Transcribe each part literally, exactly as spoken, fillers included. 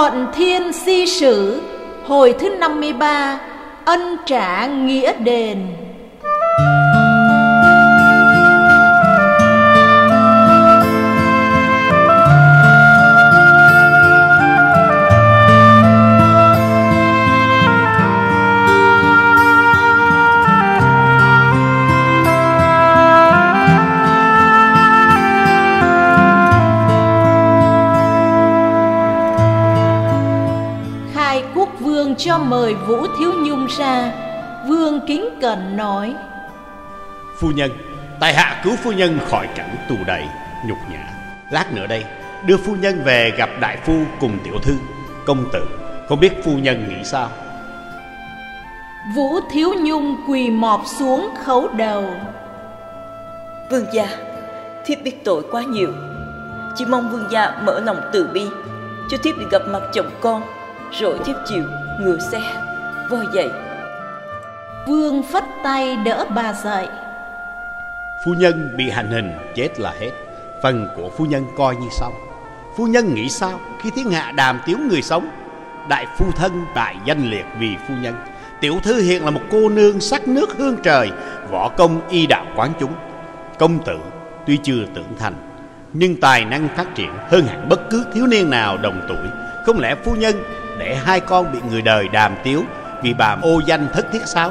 Thuận Thiên Si Sử, hồi thứ năm mươi ba, ân trả nghĩa đền. Vương cho mời Vũ Thiếu Nhung ra. Vương kính cẩn nói: Phu nhân, tại hạ cứu phu nhân khỏi cảnh tù đầy nhục nhã. Lát nữa đây đưa phu nhân về gặp đại phu cùng tiểu thư. Công tử không biết phu nhân nghĩ sao? Vũ Thiếu Nhung quỳ mọp xuống khấu đầu: Vương gia, thiếp biết tội quá nhiều, chỉ mong vương gia mở lòng từ bi, cho thiếp được gặp mặt chồng con, rồi thiếp chịu ngựa xe voi dậy. Vương phất tay đỡ bà dậy. Phu nhân bị hành hình chết là hết, phần của phu nhân coi như xong. Phu nhân nghĩ sao khi thiên hạ đàm tiếu người sống? Đại phu thân bại danh liệt vì phu nhân. Tiểu thư hiện là một cô nương sắc nước hương trời, võ công y đạo quán chúng. Công tử tuy chưa trưởng thành, nhưng tài năng phát triển hơn hẳn bất cứ thiếu niên nào đồng tuổi. Không lẽ phu nhân để hai con bị người đời đàm tiếu vì bà ô danh thất thiết sao?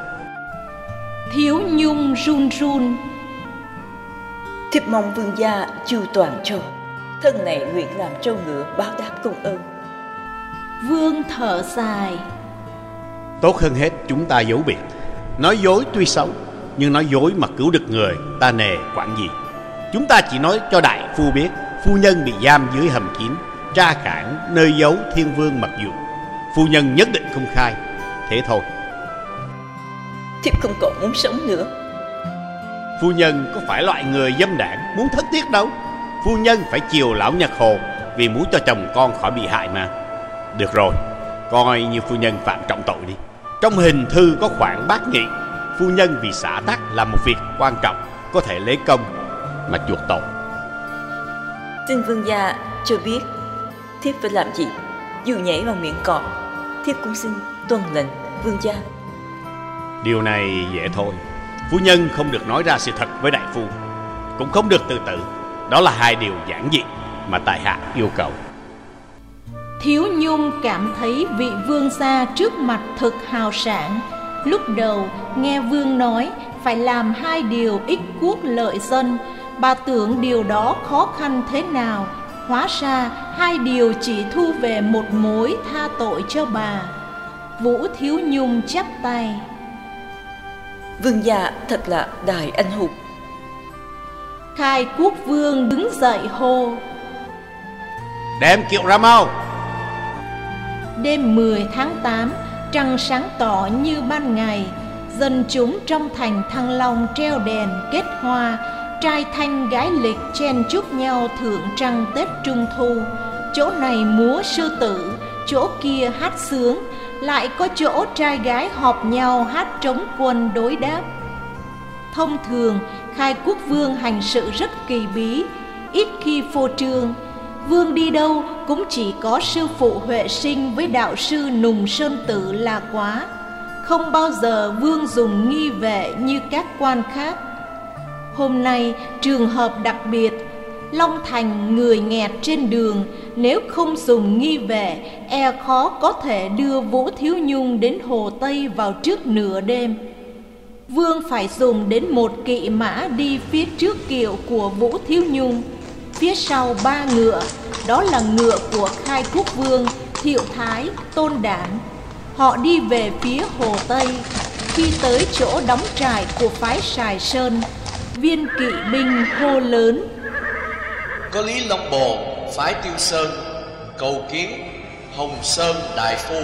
Thiếu Nhung run run: Thiếp mong vương gia chu toàn cho, thân này nguyện làm trâu ngựa báo đáp công ơn. Vương thở dài: Tốt hơn hết chúng ta giấu biệt. Nói dối tuy xấu, nhưng nói dối mà cứu được người, ta nề quản gì. Chúng ta chỉ nói cho đại phu biết phu nhân bị giam dưới hầm kín, tra khảo nơi giấu thiên vương mặc dù. Phu nhân nhất định không khai. Thế thôi. Thiếp không còn muốn sống nữa. Phu nhân có phải loại người dâm đảng muốn thất tiết đâu. Phu nhân phải chiều lão Nhật Hồ vì muốn cho chồng con khỏi bị hại mà. Được rồi, coi như phu nhân phạm trọng tội đi. Trong hình thư có khoản bác nghị phu nhân vì xã tắc làm một việc quan trọng, có thể lấy công mà chuộc tội. Xin vương gia cho biết thiếp phải làm gì? Dù nhảy vào miệng cọp, thiếp cũng xin tuân lệnh vương gia. Điều này dễ thôi. Phu nhân không được nói ra sự thật với đại phu, cũng không được tự tử. Đó là hai điều giản dị mà tại hạ yêu cầu. Thiếu Nhung cảm thấy vị vương gia trước mặt thực hào sảng. Lúc đầu nghe vương nói phải làm hai điều ích quốc lợi dân, bà tưởng điều đó khó khăn thế nào. Hóa ra hai điều chỉ thu về một mối tha tội cho bà. Vũ Thiếu Nhung chắp tay: Vương gia thật là đại anh hùng. Khai Quốc Vương đứng dậy hô: Đem kiệu ra mau. Đêm mười tháng tám, trăng sáng tỏ như ban ngày. Dân chúng trong thành Thăng Long treo đèn kết hoa, trai thanh gái lịch chen chúc nhau thưởng trăng Tết Trung Thu. Chỗ này múa sư tử, chỗ kia hát sướng, lại có chỗ trai gái họp nhau hát trống quân đối đáp. Thông thường Khai Quốc Vương hành sự rất kỳ bí, ít khi phô trương. Vương đi đâu cũng chỉ có sư phụ Huệ Sinh với đạo sư Nùng Sơn Tử là quá. Không bao giờ vương dùng nghi vệ như các quan khác. Hôm nay trường hợp đặc biệt, Long Thành người nghẹt trên đường, nếu không dùng nghi vệ, e khó có thể đưa Vũ Thiếu Nhung đến Hồ Tây vào trước nửa đêm. Vương phải dùng đến một kỵ mã đi phía trước kiệu của Vũ Thiếu Nhung, phía sau ba ngựa, đó là ngựa của Khai Quốc Vương, Thiệu Thái, Tôn Đản. Họ đi về phía Hồ Tây. Khi tới chỗ đóng trại của phái Sài Sơn, viên kỵ binh hô lớn: Có Lý Long Bồ phái Tiêu Sơn cầu kiến Hồng Sơn đại phu.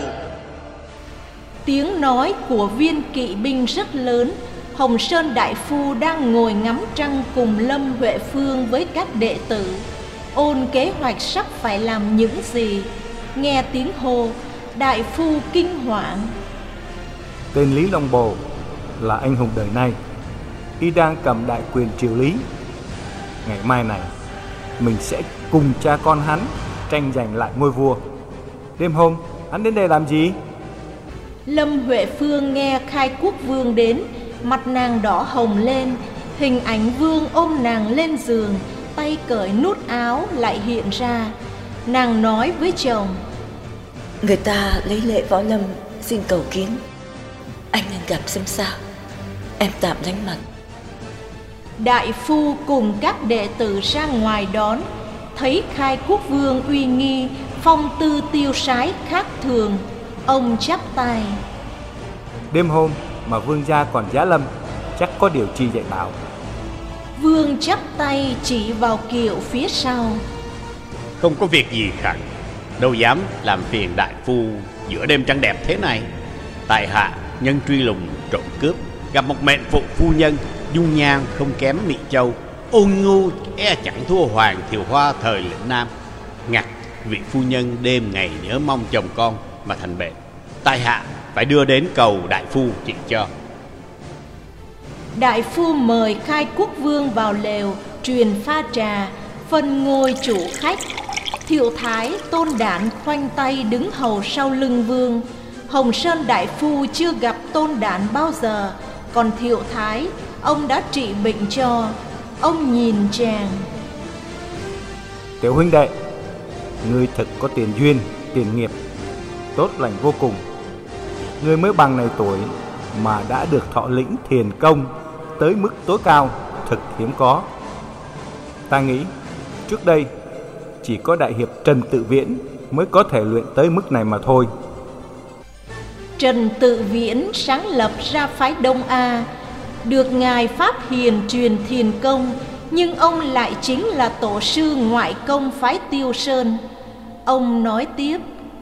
Tiếng nói của viên kỵ binh rất lớn. Hồng Sơn đại phu đang ngồi ngắm trăng cùng Lâm Huệ Phương với các đệ tử, ôn kế hoạch sắp phải làm những gì. Nghe tiếng hô, đại phu kinh hoảng: Tên Lý Long Bồ là anh hùng đời nay, y đang cầm đại quyền triều Lý. Ngày mai này mình sẽ cùng cha con hắn tranh giành lại ngôi vua. Đêm hôm hắn đến đây làm gì? Lâm Huệ Phương nghe Khai Quốc Vương đến, mặt nàng đỏ hồng lên. Hình ảnh Vương ôm nàng lên giường, tay cởi nút áo lại hiện ra. Nàng nói với chồng: Người ta lấy lệ võ lâm xin cầu kiến, anh nên gặp xem sao. Em tạm lánh mặt. Đại phu cùng các đệ tử ra ngoài đón. Thấy Khai Quốc Vương uy nghi, phong tư tiêu sái khác thường. Ông chắp tay: Đêm hôm mà vương gia còn giá lâm, chắc có điều chi dạy bảo. Vương chắp tay chỉ vào kiệu phía sau: Không có việc gì khẳng, đâu dám làm phiền đại phu giữa đêm trăng đẹp thế này. Tại hạ nhân truy lùng trộm cướp, gặp một mệnh phụ phu nhân, dung nhan không kém Mỹ Châu, ôn nhu e chẳng thua Hoàng Thiều Hoa thời lĩnh Nam. Ngặt vị phu nhân đêm ngày nhớ mong chồng con mà thành bệnh, tại hạ phải đưa đến cầu đại phu trị cho. Đại phu mời Khai Quốc Vương vào lều, truyền pha trà, phân ngôi chủ khách. Thiệu Thái, Tôn Đản khoanh tay đứng hầu sau lưng Vương. Hồng Sơn đại phu chưa gặp Tôn Đản bao giờ, còn Thiệu Thái, ông đã trị bệnh cho. Ông nhìn chàng: Tiểu huynh đệ, ngươi thật có tiền duyên, tiền nghiệp, tốt lành vô cùng. Ngươi mới bằng này tuổi mà đã được thọ lĩnh thiền công tới mức tối cao, thật hiếm có. Ta nghĩ trước đây chỉ có đại hiệp Trần Tự Viễn mới có thể luyện tới mức này mà thôi. Trần Tự Viễn sáng lập ra phái Đông A, được ngài Pháp Hiền truyền thiền công, nhưng ông lại chính là tổ sư ngoại công phái Tiêu Sơn. Ông nói tiếp: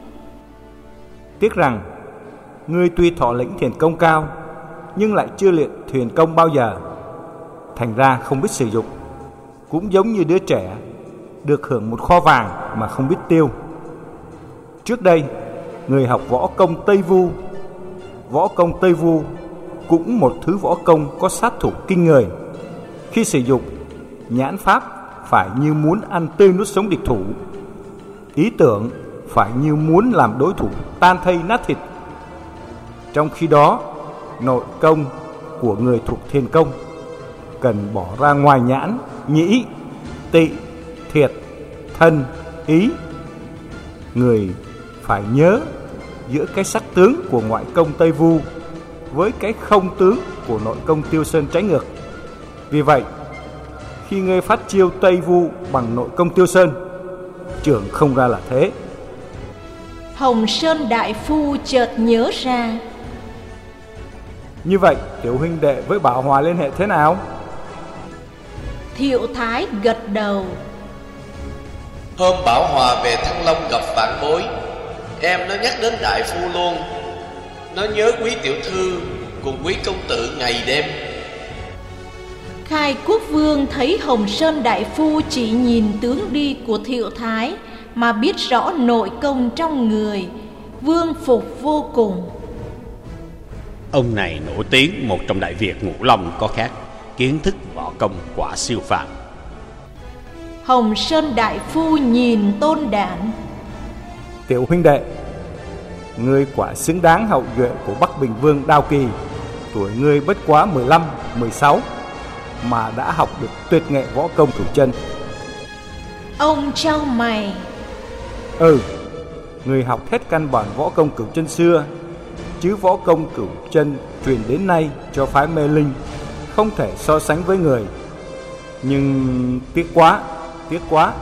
Tiếc rằng ngươi tuy thọ lĩnh thiền công cao, nhưng lại chưa luyện thiền công bao giờ, thành ra không biết sử dụng. Cũng giống như đứa trẻ được hưởng một kho vàng mà không biết tiêu. Trước đây người học võ công Tây Vu. Võ công Tây Vu cũng một thứ võ công có sát thủ kinh người. Khi sử dụng, nhãn pháp phải như muốn ăn tươi nuốt sống địch thủ, ý tưởng phải như muốn làm đối thủ tan thây nát thịt. Trong khi đó, nội công của người thuộc thiền công cần bỏ ra ngoài nhãn, nhĩ, tị, thiệt, thân, ý. Người phải nhớ giữa cái sắc tướng của ngoại công Tây Vu với cái không tướng của nội công Tiêu Sơn trái ngược. Vì vậy, khi ngươi phát chiêu Tây Vu bằng nội công Tiêu Sơn, trưởng không ra là thế. Hồng Sơn đại phu chợt nhớ ra: Như vậy tiểu huynh đệ với Bảo Hòa liên hệ thế nào? Thiệu Thái gật đầu: Hôm Bảo Hòa về Thăng Long gặp vạn bối, em nó nhắc đến đại phu luôn. Nó nhớ quý tiểu thư cùng quý công tử ngày đêm. Khai Quốc Vương thấy Hồng Sơn đại phu chỉ nhìn tướng đi của Thiệu Thái mà biết rõ nội công trong người, vương phục vô cùng. Ông này nổi tiếng một trong Đại Việt Ngũ Long có khác, kiến thức võ công quả siêu phàm. Hồng Sơn đại phu nhìn Tôn Đản: Tiểu huynh đệ, ngươi quả xứng đáng hậu duệ của Bắc Bình Vương Đao Kỳ. Tuổi ngươi bất quá mười lăm, mười sáu mà đã học được tuyệt nghệ võ công cửu chân. Ông chau mày: Ừ, ngươi học hết căn bản võ công cửu chân xưa, chứ võ công cửu chân truyền đến nay cho phái Mê Linh không thể so sánh với người. Nhưng tiếc quá, tiếc quá.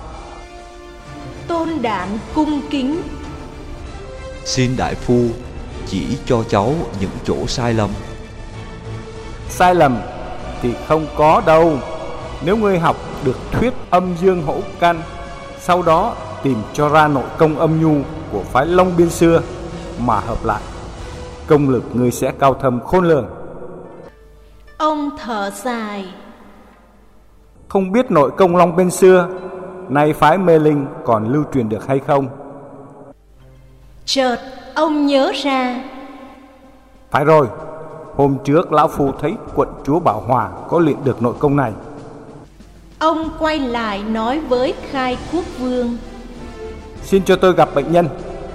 Tôn Đản cung kính: Xin đại phu chỉ cho cháu những chỗ sai lầm. Sai lầm thì không có đâu. Nếu ngươi học được thuyết âm dương hỗ căn, sau đó tìm cho ra nội công âm nhu của phái Long Biên xưa mà hợp lại, công lực ngươi sẽ cao thâm khôn lường. Ông thở dài: Không biết nội công Long Biên xưa nay phái Mê Linh còn lưu truyền được hay không? Chợt ông nhớ ra: Phải rồi, hôm trước lão phu thấy quận chúa Bảo Hòa có luyện được nội công này. Ông quay lại nói với Khai Quốc Vương: Xin cho tôi gặp bệnh nhân.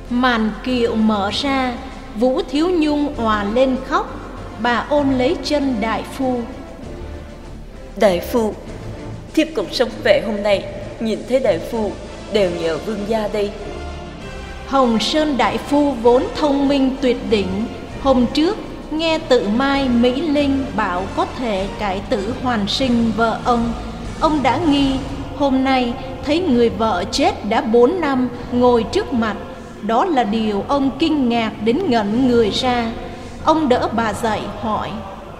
Màn kiệu mở ra, Vũ Thiếu Nhung òa lên khóc. Bà ôm lấy chân đại phu. Đại phu, thiếp còn sống về hôm nay, nhìn thấy đại phu đều nhờ vương gia đây. Hồng Sơn đại phu vốn thông minh tuyệt đỉnh, hôm trước nghe Tự Mai Mỹ Linh bảo có thể cải tử hoàn sinh vợ ông, ông đã nghi. Hôm nay thấy người vợ chết đã bốn năm ngồi trước mặt, đó là điều ông kinh ngạc đến ngẩn người ra. Ông đỡ bà dậy hỏi: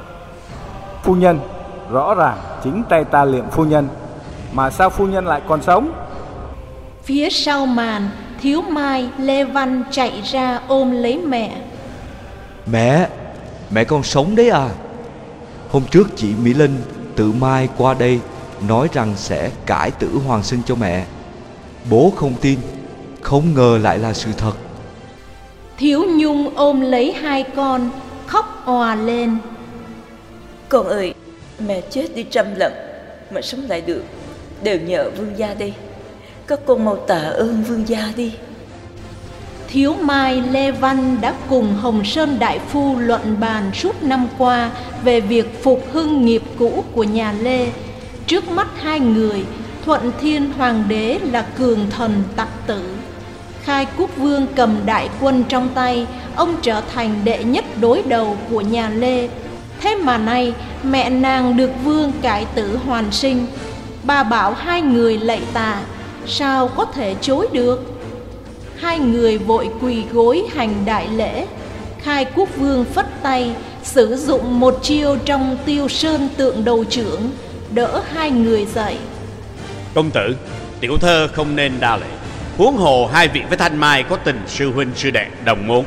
Phu nhân, rõ ràng chính tay ta liệm phu nhân, mà sao phu nhân lại còn sống? Phía sau màn, Thiếu Mai Lê Văn chạy ra ôm lấy mẹ. Mẹ, mẹ còn sống đấy à? Hôm trước chị Mỹ Linh, Tự Mai qua đây nói rằng sẽ cải tử hoàn sinh cho mẹ. Bố không tin, không ngờ lại là sự thật. Thiếu Nhung ôm lấy hai con, khóc òa lên. Con ơi, mẹ chết đi trăm lần mà sống lại được, đều nhờ vương gia đây. Các con mau tạ ơn vương gia đi. Thiếu Mai Lê Văn đã cùng Hồng Sơn đại phu luận bàn suốt năm qua về việc phục hưng nghiệp cũ của nhà Lê. Trước mắt hai người, Thuận Thiên Hoàng đế là cường thần tặc tử, Khai Quốc Vương cầm đại quân trong tay, ông trở thành đệ nhất đối đầu của nhà Lê. Thế mà nay mẹ nàng được vương cải tử hoàn sinh, bà bảo hai người lạy tạ, sao có thể chối được. Hai người vội quỳ gối hành đại lễ. Khai Quốc Vương phất tay, sử dụng một chiêu trong Tiêu Sơn Tượng Đầu Trưởng, đỡ hai người dậy. Công tử, tiểu thơ không nên đa lễ, huống hồ hai vị với Thanh Mai có tình sư huynh sư đệ đồng môn.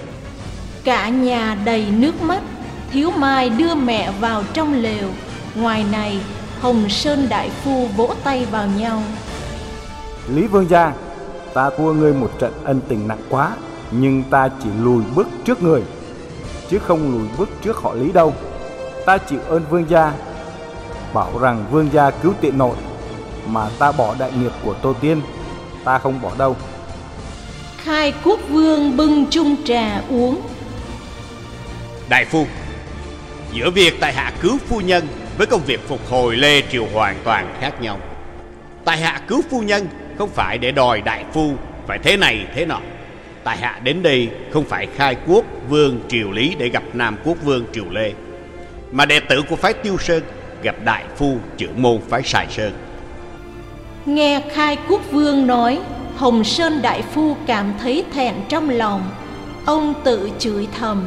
Cả nhà đầy nước mắt. Thiếu Mai đưa mẹ vào trong lều. Ngoài này, Hồng Sơn đại phu vỗ tay vào nhau. Lý vương gia, ta thua ngươi một trận ân tình nặng quá, nhưng ta chỉ lùi bước trước người, chứ không lùi bước trước họ Lý đâu. Ta chịu ơn vương gia, bảo rằng vương gia cứu tiện nội, mà ta bỏ đại nghiệp của Tô Tiên, ta không bỏ đâu. Khai Quốc Vương bưng chung trà uống. Đại phu, giữa việc tại hạ cứu phu nhân với công việc phục hồi Lê Triều hoàn toàn khác nhau. Tại hạ cứu phu nhân không phải để đòi đại phu phải thế này thế nọ. Tại hạ đến đây không phải Khai Quốc Vương Triều Lý để gặp Nam Quốc Vương Triều Lê, mà đệ tử của phái Tiêu Sơn gặp đại phu trưởng môn phái Sài Sơn. Nghe Khai Quốc Vương nói, Hồng Sơn đại phu cảm thấy thẹn trong lòng. Ông tự chửi thầm: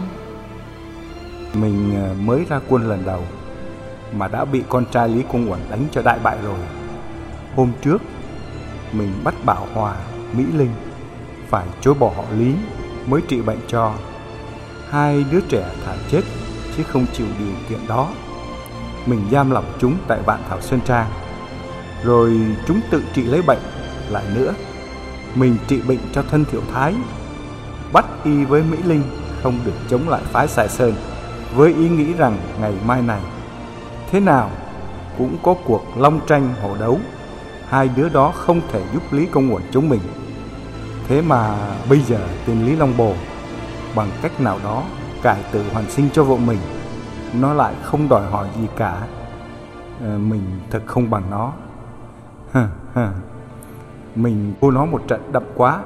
Mình mới ra quân lần đầu mà đã bị con trai Lý Công Uẩn đánh cho đại bại rồi. Hôm trước mình bắt Bảo Hòa, Mỹ Linh phải chối bỏ họ Lý mới trị bệnh cho. Hai đứa trẻ thà chết chứ không chịu điều kiện đó. Mình giam lỏng chúng tại Vạn Thảo Sơn Trang, rồi chúng tự trị lấy bệnh. Lại nữa, mình trị bệnh cho thân Thiệu Thái, bắt y với Mỹ Linh không được chống lại phái Sài Sơn, với ý nghĩ rằng ngày mai này thế nào cũng có cuộc long tranh hổ đấu, hai đứa đó không thể giúp Lý Công Uẩn chống mình. Thế mà bây giờ tên Lý Long Bồ bằng cách nào đó cải tử hoàn sinh cho vợ mình, nó lại không đòi hỏi gì cả. à, Mình thật không bằng nó. ha, ha. Mình thua nó một trận đậm quá.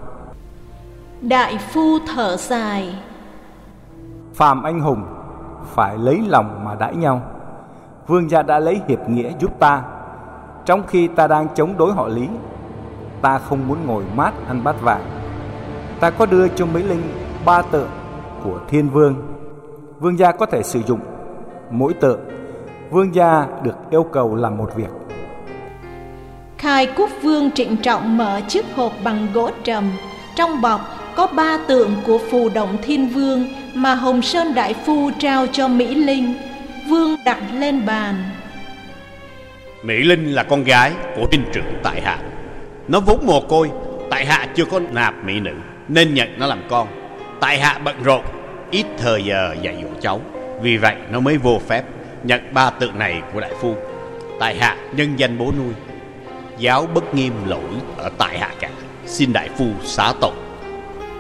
Đại phu thở dài: Phàm anh hùng phải lấy lòng mà đãi nhau. Vương gia đã lấy hiệp nghĩa giúp ta, trong khi ta đang chống đối họ Lý. Ta không muốn ngồi mát ăn bát vàng. Ta có đưa cho Mỹ Linh ba tượng của Thiên Vương. Vương gia có thể sử dụng. Mỗi tượng vương gia được yêu cầu làm một việc. Khai Quốc Vương trịnh trọng mở chiếc hộp bằng gỗ trầm. Trong bọc có ba tượng của Phù Động Thiên Vương mà Hồng Sơn đại phu trao cho Mỹ Linh. Vương đặt lên bàn. Mỹ Linh là con gái của huynh trưởng tại hạ. Nó vốn mồ côi, tại hạ chưa có nạp mỹ nữ nên nhận nó làm con. Tại hạ bận rộn, ít thời giờ dạy dỗ cháu, vì vậy nó mới vô phép nhận ba tượng này của đại phu. Tại hạ nhân danh bố nuôi, giáo bất nghiêm lỗi ở tại hạ cả, xin đại phu xá tội.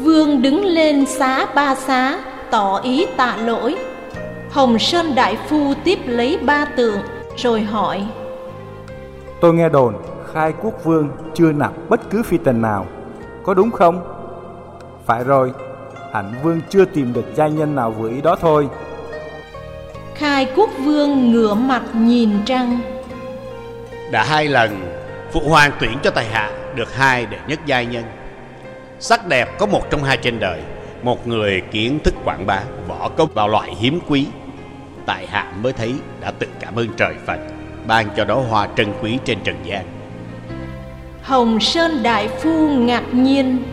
Vương đứng lên xá ba xá, tỏ ý tạ lỗi. Hồng Sơn đại phu tiếp lấy ba tượng rồi hỏi: Tôi nghe đồn Khai Quốc Vương chưa nạp bất cứ phi tần nào, có đúng không? Phải rồi, hẳn Vương chưa tìm được giai nhân nào vừa ý đó thôi. Khai Quốc Vương ngửa mặt nhìn trăng. Đã hai lần phụ hoàng tuyển cho tại hạ được hai đệ nhất giai nhân. Sắc đẹp có một trong hai trên đời, một người kiến thức quảng bá, võ công vào loại hiếm quý. Tại hạ mới thấy đã tự cảm ơn trời Phật ban cho đó hoa trân quý trên trần gian. Hồng Sơn đại phu ngạc nhiên.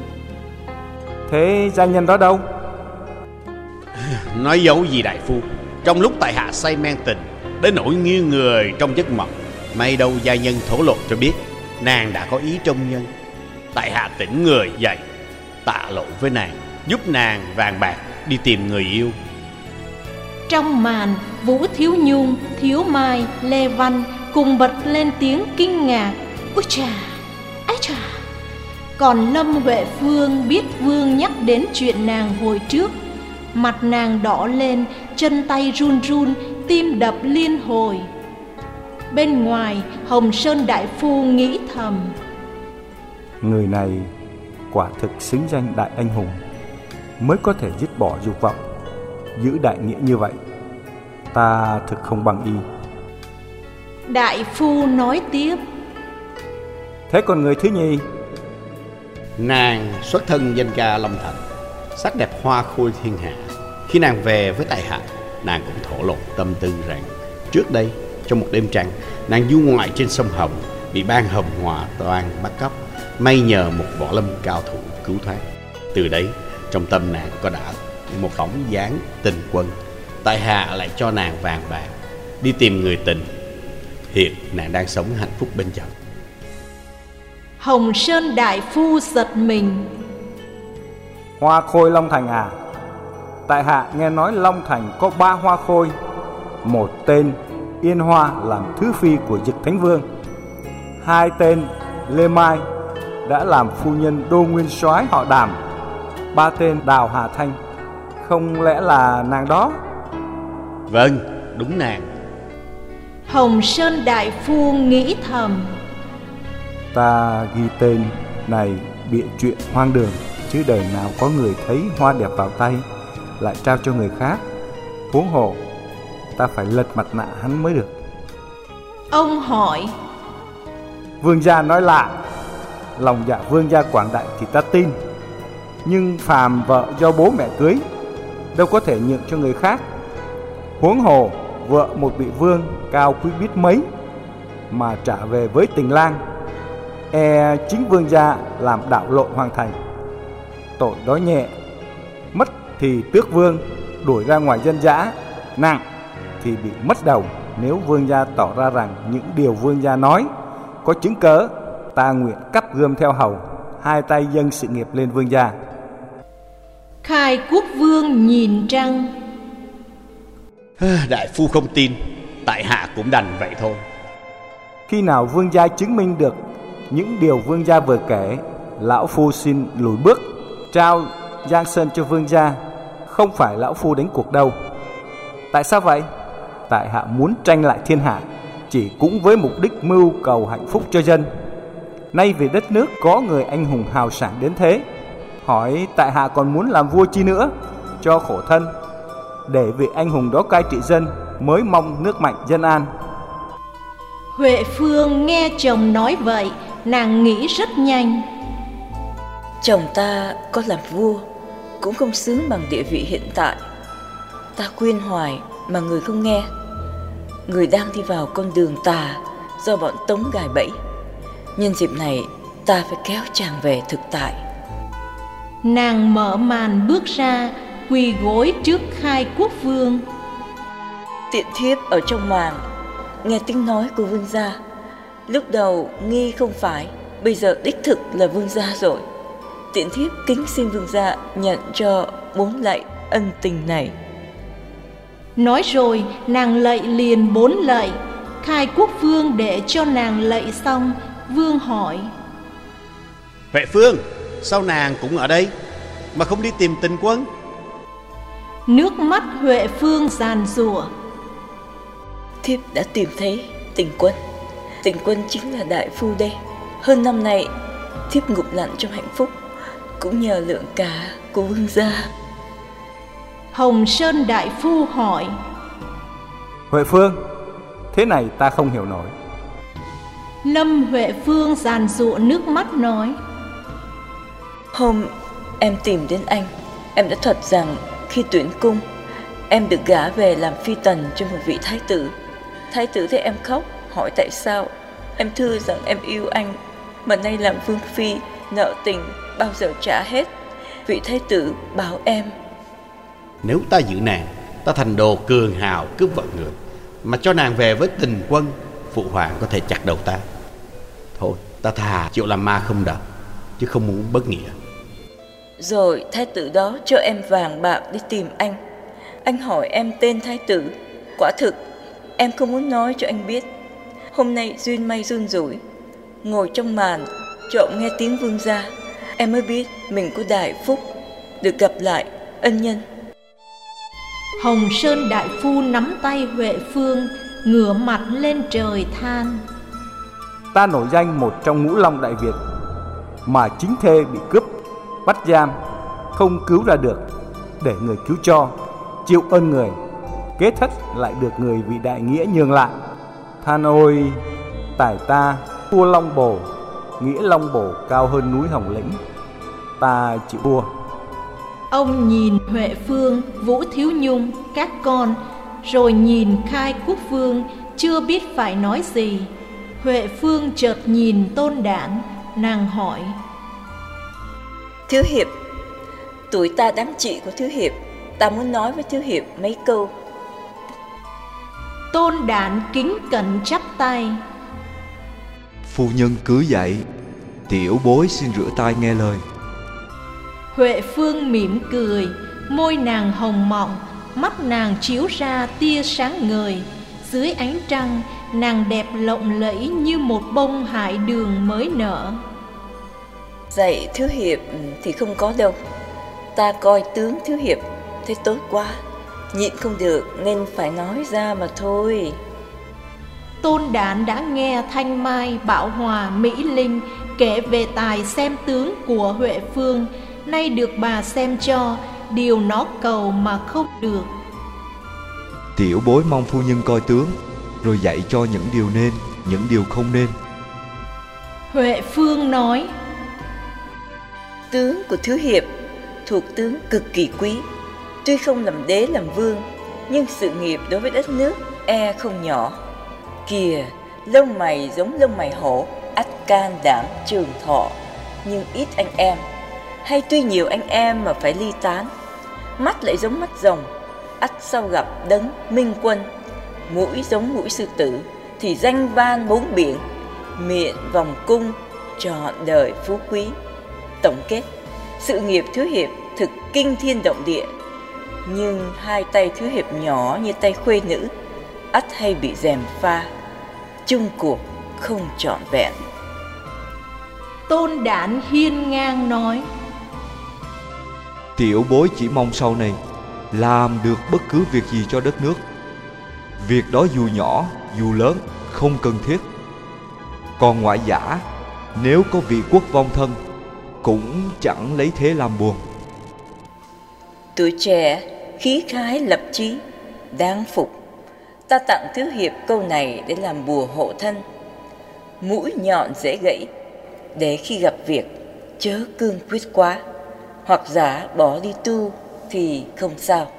Thế giai nhân đó đâu? Nói dấu gì đại phu, trong lúc tại hạ say men tình đến nỗi nghiêng người trong giấc mộng, may đâu giai nhân thổ lộ cho biết nàng đã có ý trong nhân. Tại hạ tỉnh người dậy, tạ lỗi với nàng, giúp nàng vàng bạc đi tìm người yêu. Trong màn, Vũ Thiếu Nhung, Thiếu Mai, Lê Văn cùng bật lên tiếng kinh ngạc: Úi chà, ái chà. Còn Lâm Huệ Phương biết Vương nhắc đến chuyện nàng hồi trước, mặt nàng đỏ lên, chân tay run run, tim đập liên hồi. Bên ngoài, Hồng Sơn đại phu nghĩ thầm: Người này quả thực xứng danh đại anh hùng, mới có thể dứt bỏ dục vọng, giữ đại nghĩa như vậy. Ta thực không bằng y. Đại phu nói tiếp: Thế còn người thứ nhì? Nàng xuất thân danh ca Long Thành, sắc đẹp hoa khôi thiên hạ. Khi nàng về với tại hạ, nàng cũng thổ lộ tâm tư rằng trước đây trong một đêm trăng, nàng du ngoại trên sông Hồng, bị ban Hồng Hòa toan bắt cóc, may nhờ một võ lâm cao thủ cứu thoát. Từ đấy trong tâm nàng có đã một bóng dáng tình quân. Tại hạ lại cho nàng vàng bạc đi tìm người tình. Hiện nàng đang sống hạnh phúc bên chồng. Hồng Sơn đại phu giật mình. Hoa khôi Long Thành à? Tại hạ nghe nói Long Thành có ba hoa khôi. Một tên Yên Hoa làm thứ phi của Dực Thánh Vương, hai tên Lê Mai đã làm phu nhân Đô Nguyên Soái họ Đàm, ba tên Đào Hà Thanh. Không lẽ là nàng đó? Vâng, đúng nàng. Hồng Sơn đại phu nghĩ thầm: Ta ghi tên này bịa chuyện hoang đường, chứ đời nào có người thấy hoa đẹp vào tay lại trao cho người khác. Huống hồ ta phải lật mặt nạ hắn mới được. Ông hỏi: Vương gia nói lạ, lòng dạ vương gia quảng đại thì ta tin, nhưng phàm vợ do bố mẹ cưới đâu có thể nhượng cho người khác. Huống hồ vợ một vị vương cao quý biết mấy mà trả về với tình lang, e chính vương gia làm đảo lộn hoàng thành. Tội đó nhẹ, mất thì tước vương, đuổi ra ngoài dân dã; nặng thì bị mất đầu. Nếu vương gia tỏ ra rằng những điều vương gia nói có chứng cớ, ta nguyện cắp gươm theo hầu, hai tay dâng sự nghiệp lên vương gia. Khai Quốc Vương nhìn trăng. Đại phu không tin, tại hạ cũng đành vậy thôi. Khi nào vương gia chứng minh được những điều vương gia vừa kể, lão phu xin lùi bước, trao Giang Sơn cho vương gia. Không phải lão phu đánh cuộc đâu. Tại sao vậy? Tại hạ muốn tranh lại thiên hạ, chỉ cũng với mục đích mưu cầu hạnh phúc cho dân. Nay về đất nước có người anh hùng hào sảng đến thế, hỏi tại hạ còn muốn làm vua chi nữa cho khổ thân, để vị anh hùng đó cai trị dân, mới mong nước mạnh dân an. Huệ Phương nghe chồng nói vậy, nàng nghĩ rất nhanh. Chồng ta có làm vua cũng không xứng bằng địa vị hiện tại. Ta khuyên hoài mà người không nghe. Người đang đi vào con đường tà do bọn Tống gài bẫy. Nhân dịp này ta phải kéo chàng về thực tại. Nàng mở màn bước ra, quỳ gối trước Khai Quốc Vương. Tiện thiếp ở trong màn nghe tiếng nói của vương gia. Lúc đầu nghi không phải, bây giờ đích thực là vương gia rồi. Tiện thiếp kính xin vương gia nhận cho bốn lạy ân tình này. Nói rồi nàng lạy liền bốn lạy. Khai Quốc Vương để cho nàng lạy xong, vương hỏi: Huệ Phương, sao nàng cũng ở đây? mà không đi tìm Tình Quân? Nước mắt Huệ Phương giàn giụa. Thiếp đã tìm thấy Tình Quân. Tình Quân chính là đại phu đây. Hơn năm nay thiếp ngục lặn trong hạnh phúc, cũng nhờ lượng cá của vương gia. Hồng Sơn đại phu hỏi: Huệ Phương, thế này ta không hiểu nổi. Lâm Huệ Phương giàn giụa nước mắt nói: Hôm em tìm đến anh, em đã thuật rằng khi tuyển cung, em được gả về làm phi tần cho một vị thái tử. Thái tử thấy em khóc, hỏi tại sao. Em thưa rằng em yêu anh, mà nay làm vương phi, nợ tình bao giờ trả hết. Vị thái tử bảo em: Nếu ta giữ nàng, ta thành đồ cường hào cướp vợ người, mà cho nàng về với Tình Quân, phụ hoàng có thể chặt đầu ta. Thôi, ta thà chịu làm ma không đầu, chứ không muốn bất nghĩa. Rồi thái tử đó cho em vàng bạc đi tìm anh. Anh hỏi em tên thái tử. Quả thực em không muốn nói cho anh biết. Hôm nay duyên may run rủi, ngồi trong màn trộm nghe tiếng vương gia, em mới biết mình có đại phúc được gặp lại ân nhân. Hồng Sơn đại phu nắm tay Huệ Phương, ngửa mặt lên trời than: Ta nổi danh một trong ngũ long Đại Việt, mà chính thê bị cướp, bắt giam, không cứu ra được, để người cứu cho, chịu ơn người, kế thất lại được người vị đại nghĩa nhường lại. Than ôi, tài ta thua Long Bồ, nghĩa Long Bồ cao hơn núi Hồng Lĩnh, ta chịu thua. Ông nhìn Huệ Phương, Vũ Thiếu Nhung, các con, rồi nhìn Khai Quốc Vương, chưa biết phải nói gì. Huệ Phương chợt nhìn Tôn Đản, nàng hỏi: Thiếu hiệp, tuổi ta đáng trị của thiếu hiệp, ta muốn nói với thiếu hiệp mấy câu. Tôn Đản kính cẩn chắp tay: Phu nhân cứ dạy, tiểu bối xin rửa tay nghe lời. Huệ Phương mỉm cười, môi nàng hồng mọng, mắt nàng chiếu ra tia sáng ngời. Dưới ánh trăng, nàng đẹp lộng lẫy như một bông hải đường mới nở. Dạy thiếu hiệp thì không có đâu. Ta coi tướng thiếu hiệp thấy tốt quá, nhịn không được nên phải nói ra mà thôi. Tôn Đản đã nghe Thanh Mai, Bảo Hòa, Mỹ Linh kể về tài xem tướng của Huệ Phương, nay được bà xem cho, điều nó cầu mà không được. Tiểu bối mong phu nhân coi tướng, rồi dạy cho những điều nên, những điều không nên. Huệ Phương nói: Tướng của thiếu hiệp thuộc tướng cực kỳ quý. Tuy không làm đế làm vương, nhưng sự nghiệp đối với đất nước e không nhỏ. Kìa, lông mày giống lông mày hổ, ắt can đảm trường thọ, nhưng ít anh em. Hay tuy nhiều anh em mà phải ly tán. Mắt lại giống mắt rồng, ắt sau gặp đấng minh quân. Mũi giống mũi sư tử, thì danh van bốn biển. Miệng vòng cung, trọn đời phú quý. Tổng kết, sự nghiệp thiếu hiệp thực kinh thiên động địa, nhưng hai tay thiếu hiệp nhỏ như tay khuê nữ, ắt hay bị gièm pha, chung cuộc không trọn vẹn. Tôn Đản hiên ngang nói: Tiểu bối chỉ mong sau này làm được bất cứ việc gì cho đất nước. Việc đó dù nhỏ, dù lớn, không cần thiết. Còn ngoại giả, nếu có vị quốc vong thân, cũng chẳng lấy thế làm buồn. Tuổi trẻ, khí khái lập chí, đáng phục. Ta tặng thiếu hiệp câu này để làm bùa hộ thân. Mũi nhọn dễ gãy, để khi gặp việc chớ cương quyết quá, hoặc giả bỏ đi tu thì không sao.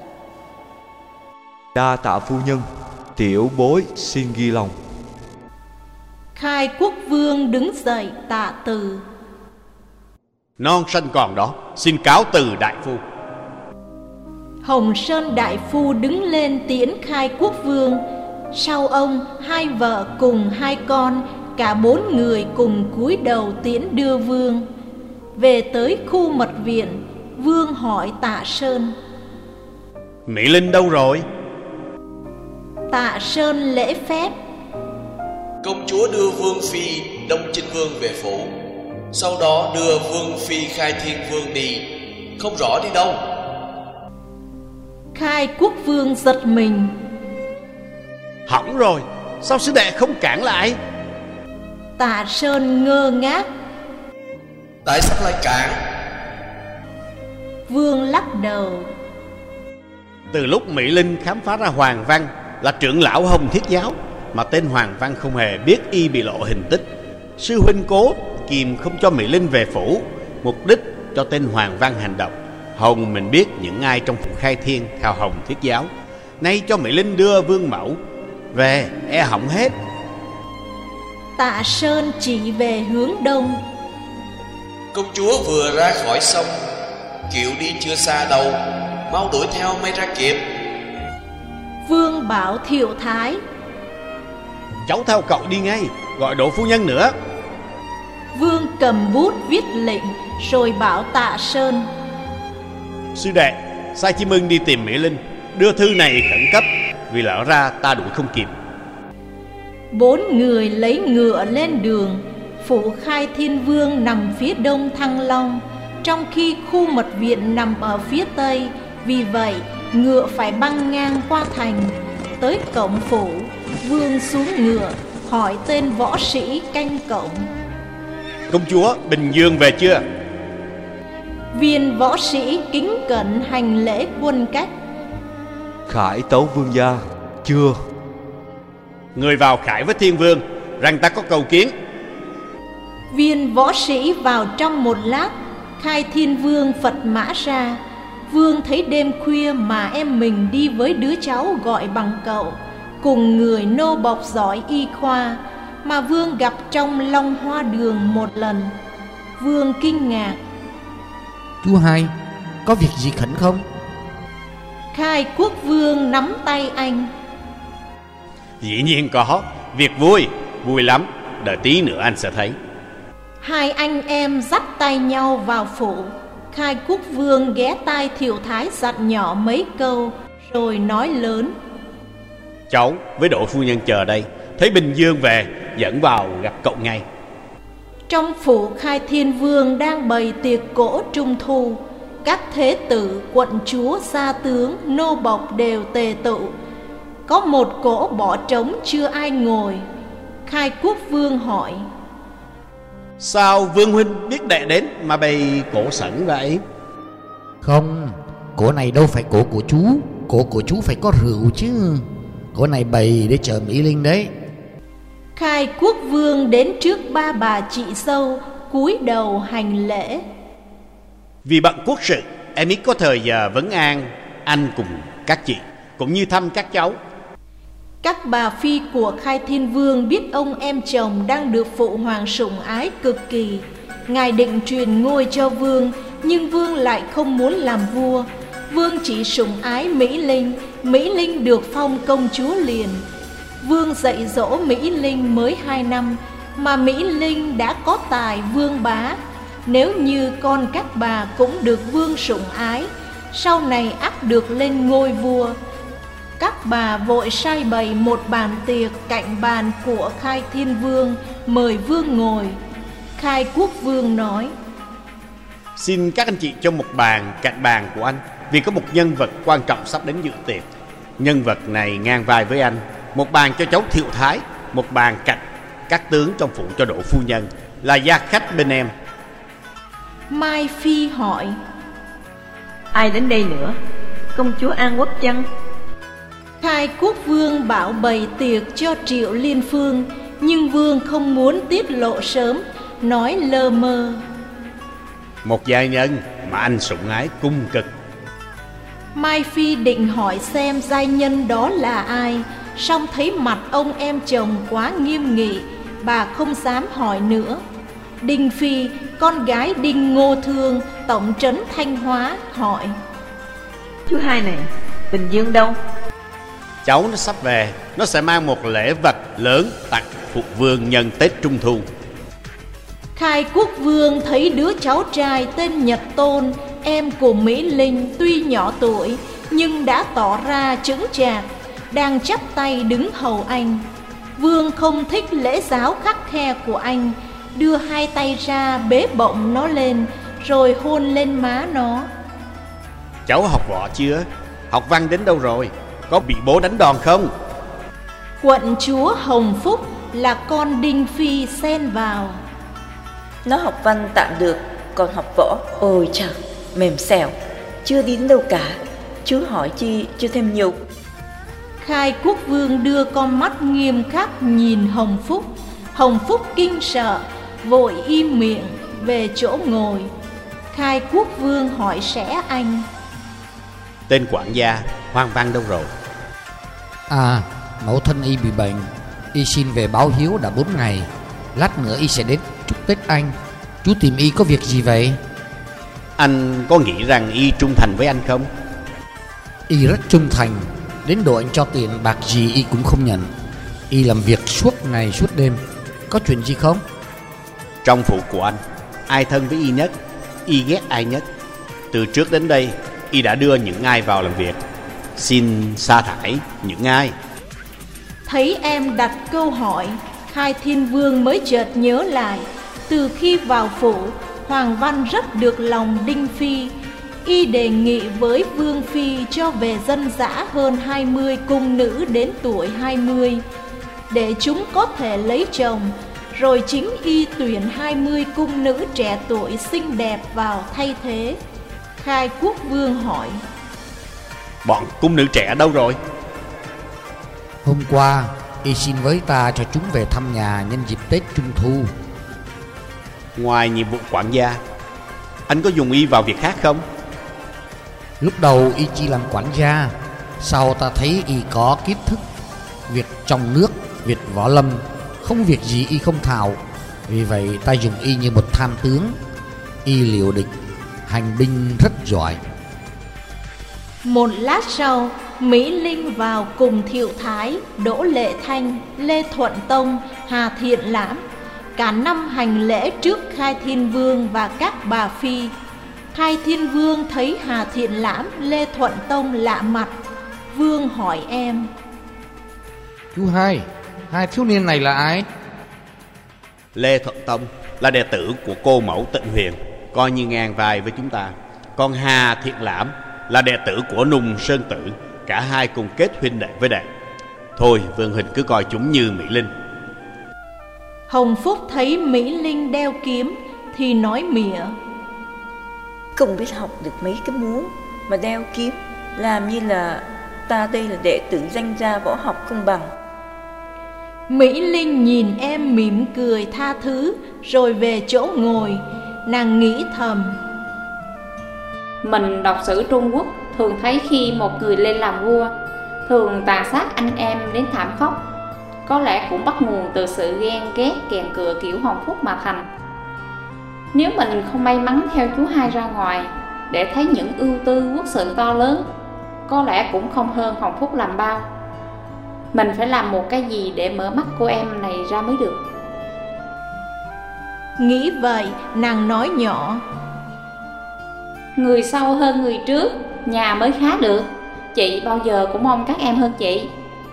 Đa tạ phu nhân, tiểu bối xin ghi lòng. Khai Quốc Vương đứng dậy tạ từ: Non sanh còn đó, xin cáo từ đại phu. Hồng Sơn đại phu đứng lên tiễn Khai Quốc Vương. Sau ông, hai vợ cùng hai con, cả bốn người cùng cúi đầu tiễn đưa vương. Về tới khu mật viện, vương hỏi Tạ Sơn: Mỹ Linh đâu rồi? Tạ Sơn lễ phép: Công chúa đưa Vương Phi Đông Chinh Vương về phủ, sau đó đưa Vương Phi Khai Thiên Vương đi. không rõ đi đâu. Khai Quốc Vương giật mình. Hỏng rồi, sao sư đệ không cản lại? Tạ Sơn ngơ ngác. Tại sao lại cản? Vương lắc đầu. Từ lúc Mỹ Linh khám phá ra Hoàng Văn là trưởng lão Hồng Thiết Giáo, mà tên Hoàng Văn không hề biết y bị lộ hình tích. Sư huynh cố kìm không cho Mỹ Linh về phủ, mục đích cho tên Hoàng Văn hành động. Hồng mình biết những ai trong phủ Khai Thiên theo Hồng Thiết Giáo. Nay cho Mỹ Linh đưa Vương Mẫu về, e hỏng hết. Tạ Sơn chỉ về hướng đông. Công chúa vừa ra khỏi sông, kiệu đi chưa xa đâu, mau đuổi theo mới ra kịp. Vương bảo Thiệu Thái. Cháu theo cậu đi ngay, gọi Đỗ phu nhân nữa. Vương cầm bút viết lệnh, rồi bảo Tạ Sơn. Sư đệ, sai Chim Ưng đi tìm Mỹ Linh, đưa thư này khẩn cấp, vì lỡ ra ta đuổi không kịp. Bốn người lấy ngựa lên đường. Phủ Khai Thiên Vương nằm phía đông Thăng Long, trong khi khu mật viện nằm ở phía tây. Vì vậy ngựa phải băng ngang qua thành. Tới cổng phủ, Vương xuống ngựa, hỏi tên võ sĩ canh cổng. Công chúa, Bình Dương về chưa? Viên võ sĩ kính cẩn hành lễ quân cách. Khải tấu vương gia. Chưa. Người vào khải với Thiên Vương rằng ta có cầu kiến. Viên võ sĩ vào trong một lát. Khai Thiên Vương phật mã ra. Vương thấy đêm khuya mà em mình đi với đứa cháu gọi bằng cậu, cùng người nô bộc giỏi y khoa, mà Vương gặp trong Long Hoa Đường một lần. Vương kinh ngạc. Chú hai, có việc gì khẩn không? Khai Quốc Vương nắm tay anh. Dĩ nhiên có, việc vui, vui lắm, đợi tí nữa anh sẽ thấy. Hai anh em dắt tay nhau vào phủ. Khai Quốc Vương ghé tai Thiệu Thái dặn nhỏ mấy câu, rồi nói lớn. Cháu với Đỗ phu nhân chờ đây, thấy Bình Dương về, dẫn vào gặp cậu ngay. Trong phủ Khai Thiên Vương đang bày tiệc cỗ trung thu. Các thế tử, quận chúa, gia tướng, nô bộc đều tề tựu. Có một cỗ bỏ trống chưa ai ngồi. Khai Quốc Vương hỏi. Sao Vương huynh biết đệ đến mà bày cổ sẵn vậy? Không, cỗ này đâu phải cỗ của chú. Cỗ của chú phải có rượu chứ. Cỗ này bày để chờ Mỹ Linh đấy. Khai Quốc Vương đến trước ba bà chị dâu, cúi đầu hành lễ. Vì bận quốc sự, em ít có thời giờ vấn an anh cùng các chị, cũng như thăm các cháu. Các bà phi của Khai Thiên Vương biết ông em chồng đang được phụ hoàng sủng ái cực kỳ. Ngài định truyền ngôi cho Vương, nhưng Vương lại không muốn làm vua. Vương chỉ sủng ái Mỹ Linh, Mỹ Linh được phong công chúa liền. Vương dạy dỗ Mỹ Linh mới hai năm, mà Mỹ Linh đã có tài vương bá. Nếu như con các bà cũng được Vương sủng ái, sau này ắt được lên ngôi vua. Các bà vội sai bày một bàn tiệc cạnh bàn của Khai Thiên Vương, mời Vương ngồi. Khai Quốc Vương nói. Xin các anh chị cho một bàn cạnh bàn của anh, vì có một nhân vật quan trọng sắp đến dự tiệc. Nhân vật này ngang vai với anh. Một bàn cho cháu Thiệu Thái, một bàn cạnh các tướng trong phủ cho Đỗ phu nhân, là gia khách bên em. Mai Phi hỏi. Ai đến đây nữa? Công chúa An Quốc chăng? Khai Quốc Vương bảo bày tiệc cho Triệu Liên Phương, nhưng Vương không muốn tiết lộ sớm, nói lơ mơ. Một gia nhân mà anh sủng ái cung cực. Mai Phi định hỏi xem giai nhân đó là ai, song thấy mặt ông em chồng quá nghiêm nghị, bà không dám hỏi nữa. Đinh Phi, con gái Đinh Ngô Thương, tổng trấn Thanh Hóa, hỏi. Chú hai này, Bình Dương đâu? Cháu nó sắp về, nó sẽ mang một lễ vật lớn tặng phụ vương nhân Tết Trung Thu. Khai Quốc Vương thấy đứa cháu trai tên Nhật Tôn, em của Mỹ Linh, tuy nhỏ tuổi nhưng đã tỏ ra chững chạc, đang chắp tay đứng hầu anh. Vương không thích lễ giáo khắt khe của anh, đưa hai tay ra bế bổng nó lên, rồi hôn lên má nó. cháu học võ chưa? Học văn đến đâu rồi? Có bị bố đánh đòn không? Quận chúa Hồng Phúc là con Đinh Phi xen vào. Nó học văn tạm được, còn học võ, ôi trời, mềm xẻo, chưa đến đâu cả. Chú hỏi chi chưa thêm nhục. Khai Quốc Vương đưa con mắt nghiêm khắc nhìn Hồng Phúc. Hồng Phúc kinh sợ, vội im miệng về chỗ ngồi. Khai Quốc Vương hỏi sẽ anh: Tên quản gia Hoàng Văn đâu rồi? À, mẫu thân y bị bệnh, y xin về báo hiếu đã bốn ngày. Lát nữa y sẽ đến chúc Tết anh. Chú tìm y có việc gì vậy? Anh có nghĩ rằng y trung thành với anh không? Y rất trung thành, đến độ anh cho tiền bạc gì y cũng không nhận. Y làm việc suốt ngày suốt đêm. Có chuyện gì không? Trong phủ của anh, ai thân với y nhất, y ghét ai nhất? Từ trước đến đây, y đã đưa những ai vào làm việc, xin sa thải những ai? Thấy em đặt câu hỏi, Khai Thiên Vương mới chợt nhớ lại. Từ khi vào phủ, Hoàng Văn rất được lòng Đinh Phi. Y đề nghị với Vương Phi cho về dân dã hơn hai mươi cung nữ đến tuổi hai mươi, để chúng có thể lấy chồng. Rồi chính y tuyển hai mươi cung nữ trẻ tuổi xinh đẹp vào thay thế. Khai Quốc Vương hỏi: Bọn cung nữ trẻ đâu rồi? Hôm qua y xin với ta cho chúng về thăm nhà nhân dịp Tết Trung Thu. Ngoài nhiệm vụ quản gia, anh có dùng y vào việc khác không? Lúc đầu y chỉ làm quản gia, sau ta thấy y có kiến thức việc trong nước, việc võ lâm, không việc gì y không thạo. Vì vậy ta dùng y như một tham tướng. Y liều địch, hành binh rất giỏi. Một lát sau, Mỹ Linh vào cùng Thiệu Thái, Đỗ Lệ Thanh, Lê Thuận Tông, Hà Thiện Lãm. Cả năm hành lễ trước Khai Thiên Vương và các bà phi. Khai Thiên Vương thấy Hà Thiện Lãm, Lê Thuận Tông lạ mặt. Vương hỏi em: Chú hai, hai thiếu niên này là ai? Lê Thuận Tông là đệ tử của cô mẫu Tịnh Huyền, coi như ngang vai với chúng ta. Còn Hà Thiện Lãm là đệ tử của Nùng Sơn Tử, cả hai cùng kết huynh đệ với đệ. Thôi Vương Huỳnh cứ coi chúng như Mỹ Linh. Hồng Phúc thấy Mỹ Linh đeo kiếm thì nói mỉa: Không biết học được mấy cái múa mà đeo kiếm, làm như là ta đây là đệ tử danh gia võ học không bằng. Mỹ Linh nhìn em mỉm cười tha thứ, rồi về chỗ ngồi. Nàng nghĩ thầm: Mình đọc sử Trung Quốc thường thấy khi một người lên làm vua, thường tàn sát anh em đến thảm khốc. Có lẽ cũng bắt nguồn từ sự ghen ghét kèn cựa kiểu Hồng Phúc mà thành. Nếu mình không may mắn theo chú hai ra ngoài để thấy những ưu tư quốc sự to lớn, có lẽ cũng không hơn Hồng Phúc làm bao. Mình phải làm một cái gì để mở mắt cô em này ra mới được. Nghĩ vậy, nàng nói nhỏ: Người sau hơn người trước, nhà mới khá được. Chị bao giờ cũng mong các em hơn chị.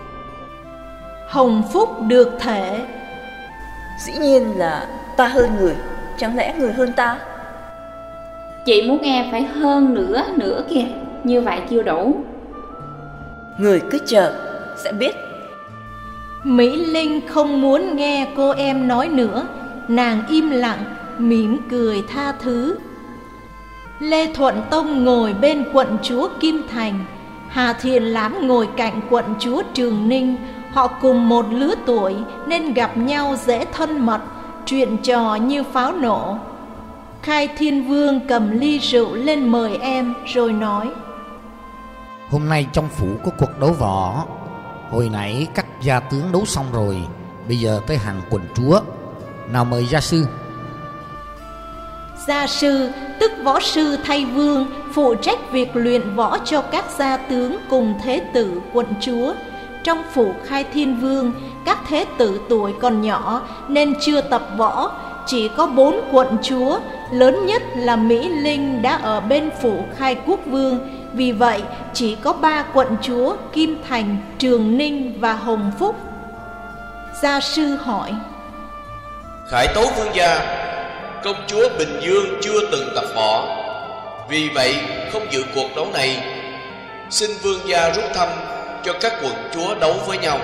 Hồng Phúc được thể: Dĩ nhiên là ta hơn người, chẳng lẽ người hơn ta? Chị muốn em phải hơn nữa nữa kìa, như vậy chưa đủ. Người cứ chờ, sẽ biết. Mỹ Linh không muốn nghe cô em nói nữa. Nàng im lặng, mỉm cười tha thứ. Lê Thuận Tông ngồi bên quận chúa Kim Thành, Hà Thiện Lãm ngồi cạnh quận chúa Trường Ninh. Họ cùng một lứa tuổi nên gặp nhau dễ thân mật, chuyện trò như pháo nổ. Khai Thiên Vương cầm ly rượu lên mời em rồi nói: Hôm nay trong phủ có cuộc đấu võ. Hồi nãy các gia tướng đấu xong rồi, bây giờ tới hàng quận chúa. Nào mời gia sư. Gia sư tức võ sư thay vương, phụ trách việc luyện võ cho các gia tướng cùng thế tử quận chúa. Trong phủ Khai Thiên Vương, các thế tử tuổi còn nhỏ nên chưa tập võ. Chỉ có bốn quận chúa, lớn nhất là Mỹ Linh đã ở bên phủ Khai Quốc Vương. Vì vậy chỉ có ba quận chúa Kim Thành, Trường Ninh và Hồng Phúc. Gia sư hỏi: Khải tố vương gia, công chúa Bình Dương chưa từng tập võ, Vì vậy không dự cuộc đấu này, xin vương gia rút thăm cho các quận chúa đấu với nhau.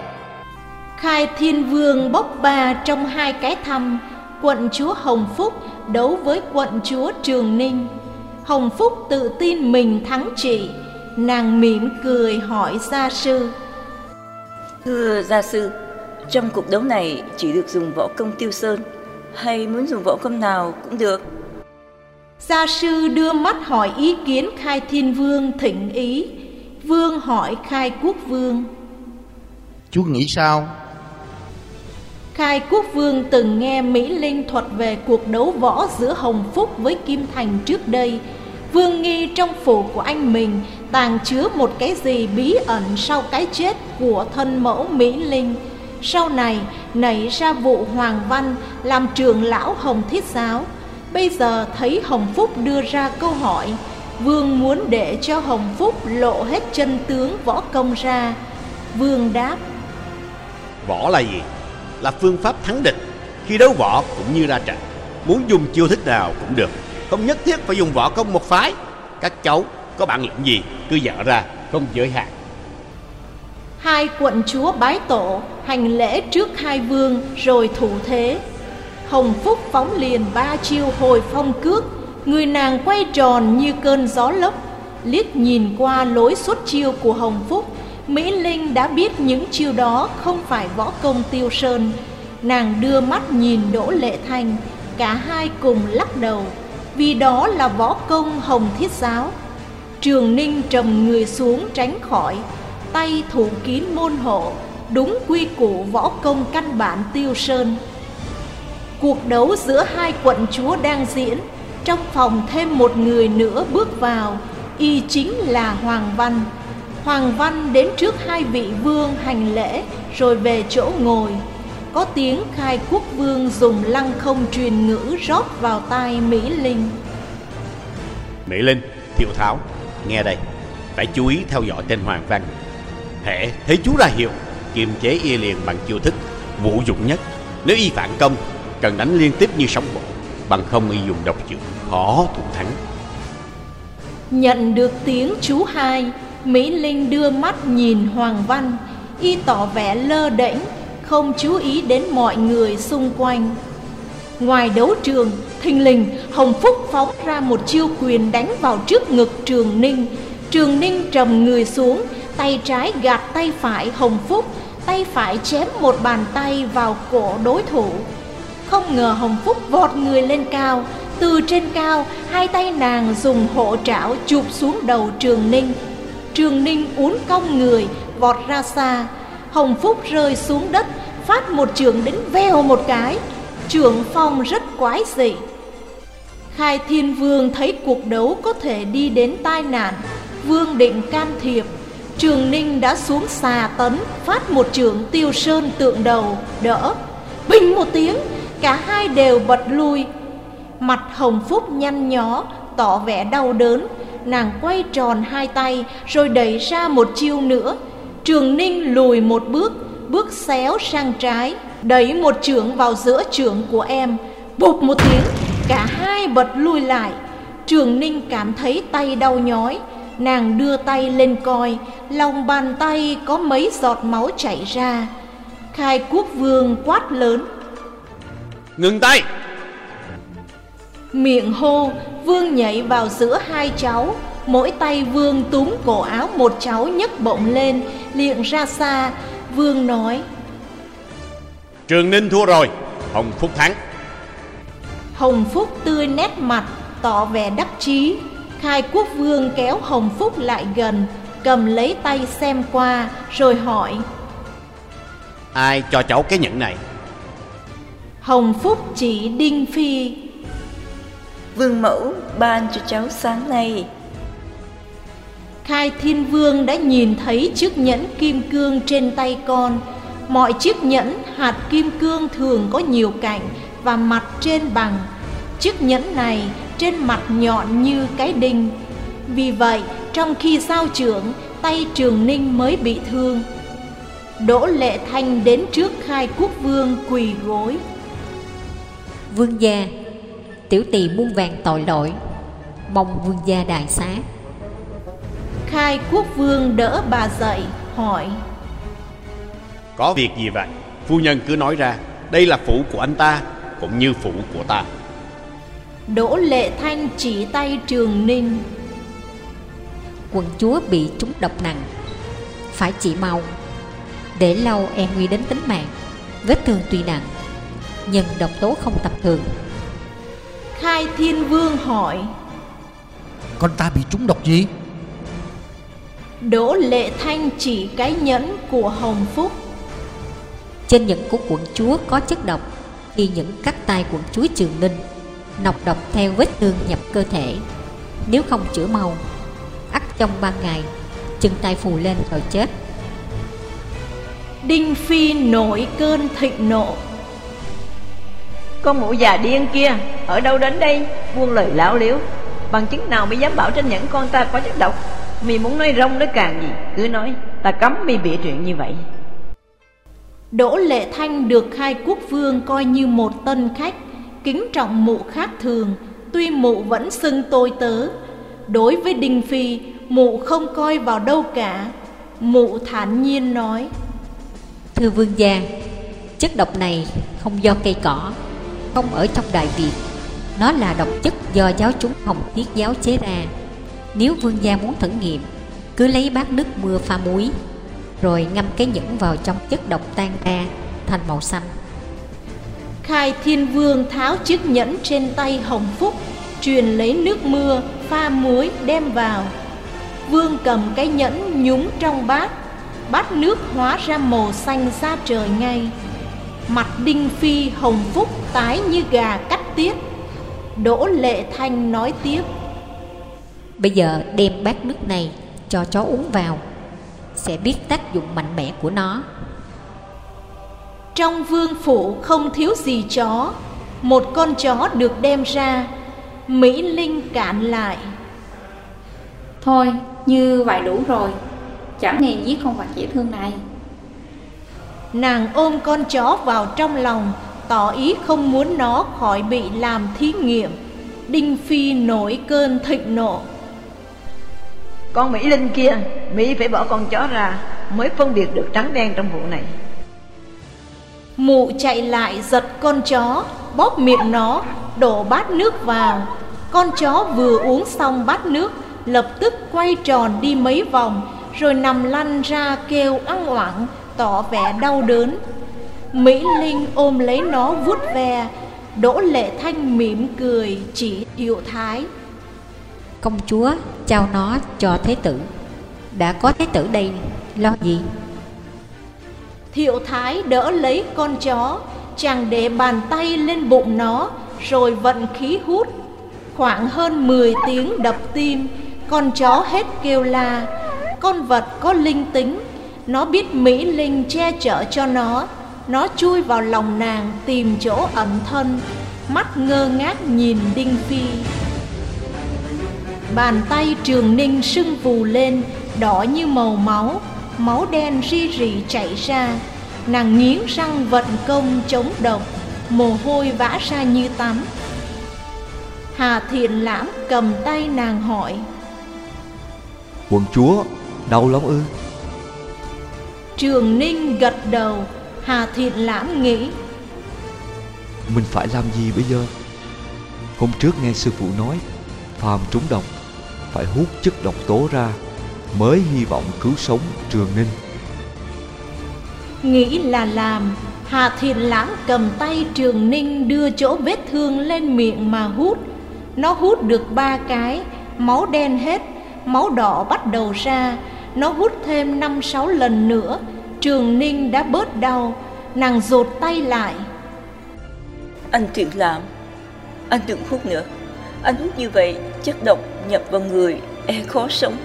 Khai Thiên Vương bốc ba trong hai cái thăm. Quận chúa Hồng Phúc đấu với quận chúa Trường Ninh. Hồng Phúc tự tin mình thắng chị. Nàng mỉm cười hỏi gia sư: Thưa gia sư, trong cuộc đấu này chỉ được dùng võ công Tiêu Sơn, hay muốn dùng võ công nào cũng được? Gia sư đưa mắt hỏi ý kiến Khai Thiên Vương thỉnh ý. Vương hỏi Khai Quốc Vương: Chú nghĩ sao? Khai Quốc Vương từng nghe Mỹ Linh thuật về cuộc đấu võ giữa Hồng Phúc với Kim Thành trước đây. Vương nghi trong phủ của anh mình tàng chứa một cái gì bí ẩn sau cái chết của thân mẫu Mỹ Linh. Sau này nảy ra vụ Hoàng Văn làm trưởng lão Hồng Thiết Giáo. Bây giờ thấy Hồng Phúc đưa ra câu hỏi, Vương muốn để cho Hồng Phúc lộ hết chân tướng võ công ra. Vương đáp: Võ là gì? Là phương pháp thắng địch. Khi đấu võ cũng như ra trận, muốn dùng chiêu thức nào cũng được, không nhất thiết phải dùng võ công một phái. Các cháu có bản lĩnh gì cứ dở ra, không giới hạn. Hai quận chúa bái tổ, hành lễ trước hai vương rồi thủ thế. Hồng Phúc phóng liền ba chiêu hồi phong cước. Người nàng quay tròn như cơn gió lốc. Liếc nhìn qua lối xuất chiêu của Hồng Phúc, Mỹ Linh đã biết những chiêu đó không phải võ công Tiêu Sơn. Nàng đưa mắt nhìn Đỗ Lệ Thanh, cả hai cùng lắc đầu, vì đó là võ công Hồng Thiết Giáo. Trường Ninh trầm người xuống tránh khỏi, tay thủ kín môn hộ, đúng quy củ võ công căn bản Tiêu Sơn. Cuộc đấu giữa hai quận chúa đang diễn. Trong phòng thêm một người nữa bước vào, y chính là Hoàng Văn. Hoàng Văn đến trước hai vị vương hành lễ rồi về chỗ ngồi. Có tiếng Khai Quốc Vương dùng lăng không truyền ngữ rót vào tai Mỹ Linh: Mỹ Linh, Thiệu Tháo, nghe đây, phải chú ý theo dõi tên Hoàng Văn. Hễ thấy chú ra hiệu, kiềm chế y liền bằng chiêu thức vũ dụng nhất. Nếu y phản công, cần đánh liên tiếp như sóng bộ, bằng không y dùng độc chưởng, khó thủ thắng. Nhận được tiếng chú hai, Mỹ Linh đưa mắt nhìn Hoàng Văn, y tỏ vẻ lơ đễnh, không chú ý đến mọi người xung quanh. Ngoài đấu trường, thình lình Hồng Phúc phóng ra một chiêu quyền đánh vào trước ngực Trường Ninh. Trường Ninh trầm người xuống, tay trái gạt tay phải Hồng Phúc, tay phải chém một bàn tay vào cổ đối thủ. Không ngờ Hồng Phúc vọt người lên cao, từ trên cao hai tay nàng dùng hộ trảo chụp xuống đầu Trường Ninh. Trường Ninh uốn cong người vọt ra xa. Hồng Phúc rơi xuống đất, phát một chưởng đánh vèo một cái, chưởng phong rất quái dị. Khai Thiên Vương thấy cuộc đấu có thể đi đến tai nạn, vương định can thiệp. Trường Ninh đã xuống xà tấn, phát một chưởng Tiêu Sơn tượng đầu đỡ. Bình một tiếng, cả hai đều bật lui. Mặt Hồng Phúc nhăn nhó, tỏ vẻ đau đớn. Nàng quay tròn hai tay rồi đẩy ra một chiêu nữa. Trường Ninh lùi một bước, bước xéo sang trái, đẩy một chưởng vào giữa chưởng của em. Bụp một tiếng, cả hai bật lui lại. Trường Ninh cảm thấy tay đau nhói. Nàng đưa tay lên coi, lòng bàn tay có mấy giọt máu chảy ra. Khai Quốc Vương quát lớn: Ngừng tay! Miệng hô, Vương nhảy vào giữa hai cháu. Mỗi tay Vương túm cổ áo một cháu nhấc bổng lên, liệng ra xa. Vương nói: Trường Ninh thua rồi, Hồng Phúc thắng. Hồng Phúc tươi nét mặt, tỏ vẻ đắc chí. Khai Quốc Vương kéo Hồng Phúc lại gần, cầm lấy tay xem qua, rồi hỏi: Ai cho cháu cái nhẫn này? Hồng Phúc chỉ Đinh Phi. Vương mẫu ban cho cháu sáng nay. Khai Thiên Vương đã nhìn thấy chiếc nhẫn kim cương trên tay con. Mọi chiếc nhẫn hạt kim cương thường có nhiều cạnh và mặt trên bằng. Chiếc nhẫn này trên mặt nhọn như cái đinh. Vì vậy trong khi giao chưởng, tay Trường Ninh mới bị thương. Đỗ Lệ Thanh đến trước Khai Quốc Vương quỳ gối: Vương gia, tiểu tỳ muôn vàn tội lỗi. mong vương gia đại xá. Khai quốc vương đỡ bà dậy, hỏi: Có việc gì vậy? Phu nhân cứ nói ra, đây là phủ của anh ta, cũng như phủ của ta. Đỗ Lệ Thanh chỉ tay Trường Ninh: Quận chúa bị trúng độc nặng, phải trị mau. Để lâu e nguy đến tính mạng. Vết thương tuy nặng, nhưng độc tố không tầm thường. Khai Thiên Vương hỏi: Con ta bị trúng độc gì? Đỗ Lệ Thanh chỉ cái nhẫn của Hồng Phúc. Trên nhẫn của quận chúa có chất độc. Khi những cắt tay quận chúa Trường Ninh, nọc độc theo vết thương nhập cơ thể. Nếu không chữa mau, ắt trong ba ngày chân tay phù lên rồi chết. Đinh Phi nổi cơn thịnh nộ: Con mụ già điên kia ở đâu đến đây buông lời láo liếu? Bằng chứng nào mới dám bảo trên nhẫn con ta có chất độc? Mì muốn nói rông nói càng gì cứ nói, ta cấm mì bịa chuyện như vậy. Đỗ Lệ Thanh được Khai quốc vương coi như một tân khách, kính trọng mụ khác thường. Tuy mụ vẫn xưng tôi tớ, đối với Đinh Phi mụ không coi vào đâu cả. Mụ thản nhiên nói: Thưa vương gia, chất độc này không do cây cỏ, không ở trong Đại Việt. Nó là độc chất do giáo chúng Hồng Thiết giáo chế ra. Nếu vương gia muốn thử nghiệm, cứ lấy bát nước mưa pha muối, rồi ngâm cái nhẫn vào trong chất độc tan ra thành màu xanh. Khai Thiên Vương tháo chiếc nhẫn trên tay Hồng Phúc, truyền lấy nước mưa pha muối đem vào. Vương cầm cái nhẫn nhúng trong bát, bát nước hóa ra màu xanh da trời ngay. Mặt Đinh Phi Hồng Phúc tái như gà cắt tiết. Đỗ Lệ Thanh nói tiếp: Bây giờ đem bát nước này cho chó uống vào, sẽ biết tác dụng mạnh mẽ của nó. Trong vương phủ không thiếu gì chó. Một con chó được đem ra. Mỹ Linh cản lại: Thôi, như vậy đủ rồi, chẳng nên giết con vật dễ thương này. Nàng ôm con chó vào trong lòng, tỏ ý không muốn nó khỏi bị làm thí nghiệm. Đinh Phi nổi cơn thịnh nộ: Con Mỹ Linh kia, Mỹ phải bỏ con chó ra mới phân biệt được trắng đen trong vụ này. Mụ chạy lại giật con chó, bóp miệng nó, đổ bát nước vào. Con chó vừa uống xong bát nước, lập tức quay tròn đi mấy vòng, rồi nằm lăn ra kêu ăng oảng, tỏ vẻ đau đớn. Mỹ Linh ôm lấy nó vuốt ve. Đỗ Lệ Thanh mỉm cười chỉ Thiệu Thái: Công chúa trao nó cho thế tử. Đã có thế tử đây, lo gì? Thiệu Thái đỡ lấy con chó, chàng để bàn tay lên bụng nó, rồi vận khí hút. Khoảng hơn mười tiếng đập tim, con chó hết kêu la. Con vật có linh tính, nó biết Mỹ Linh che chở cho nó. Nó chui vào lòng nàng tìm chỗ ẩn thân, mắt ngơ ngác nhìn Đinh Phi. Bàn tay Trường Ninh sưng vù lên, đỏ như màu máu. Máu đen ri rỉ chảy ra. Nàng nghiến răng vận công chống độc, mồ hôi vã ra như tắm. Hà Thiện Lãm cầm tay nàng hỏi: Quận chúa, đau lắm ư? Trường Ninh gật đầu. Hà Thiện Lãm nghĩ: Mình phải làm gì bây giờ? Hôm trước nghe sư phụ nói, phàm trúng độc phải hút chất độc tố ra mới hy vọng cứu sống Trường Ninh. Nghĩ là làm. Hà Thiện Lãm cầm tay Trường Ninh đưa chỗ vết thương lên miệng mà hút. Nó hút được ba cái, máu đen hết, máu đỏ bắt đầu ra. Nó hút thêm năm sáu lần nữa, Trường Ninh đã bớt đau. Nàng dột tay lại: Anh Thiện Lãm, anh đừng hút nữa. Anh hút như vậy chất độc nhập vào người e khó sống.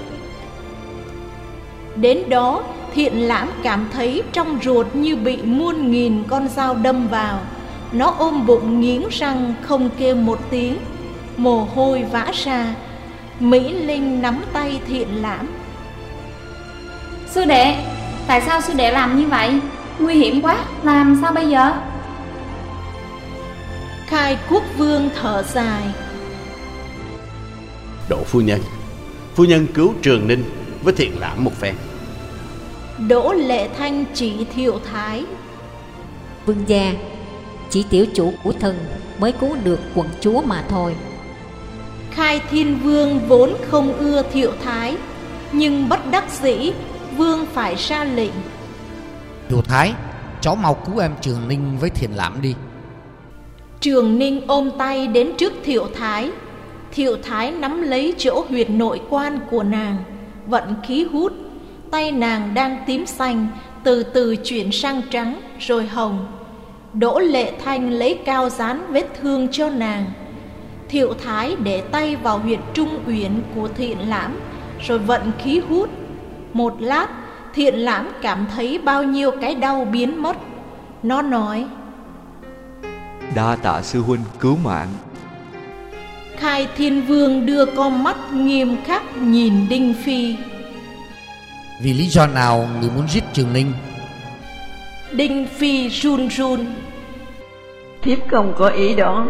Đến đó Thiện Lãm cảm thấy trong ruột như bị muôn nghìn con dao đâm vào. Nó ôm bụng nghiến răng không kêu một tiếng, mồ hôi vã ra. Mỹ Linh nắm tay Thiện Lãm: Sư đệ, tại sao sư đệ làm như vậy? Nguy hiểm quá, làm sao bây giờ? Khai Quốc Vương thở dài: Đỗ phu nhân, phu nhân cứu Trường Ninh với Thiện Lãm một phen. Đỗ Lệ Thanh chỉ Thiệu Thái. Vương gia, chỉ tiểu chủ của thần mới cứu được quận chúa mà thôi. Khai Thiên Vương vốn không ưa Thiệu Thái, nhưng bất đắc dĩ vương phải ra lệnh. Thiệu Thái, cháu mau cứu em Trường Ninh với Thiện Lãm đi. Trường Ninh ôm tay đến trước Thiệu Thái. Thiệu Thái nắm lấy chỗ huyệt nội quan của nàng, vận khí hút. Tay nàng đang tím xanh, từ từ chuyển sang trắng rồi hồng. Đỗ Lệ Thanh lấy cao dán vết thương cho nàng. Thiệu Thái để tay vào huyệt trung uyển của Thiện Lãm, rồi vận khí hút. Một lát, Thiện Lãm cảm thấy bao nhiêu cái đau biến mất. Nó nói: Đa tạ sư huynh cứu mạng. Khai Thiên Vương đưa con mắt nghiêm khắc nhìn Đinh Phi. Vì lý do nào người muốn giết Trường Ninh? Đinh Phi run run: Thiếp không có ý đó.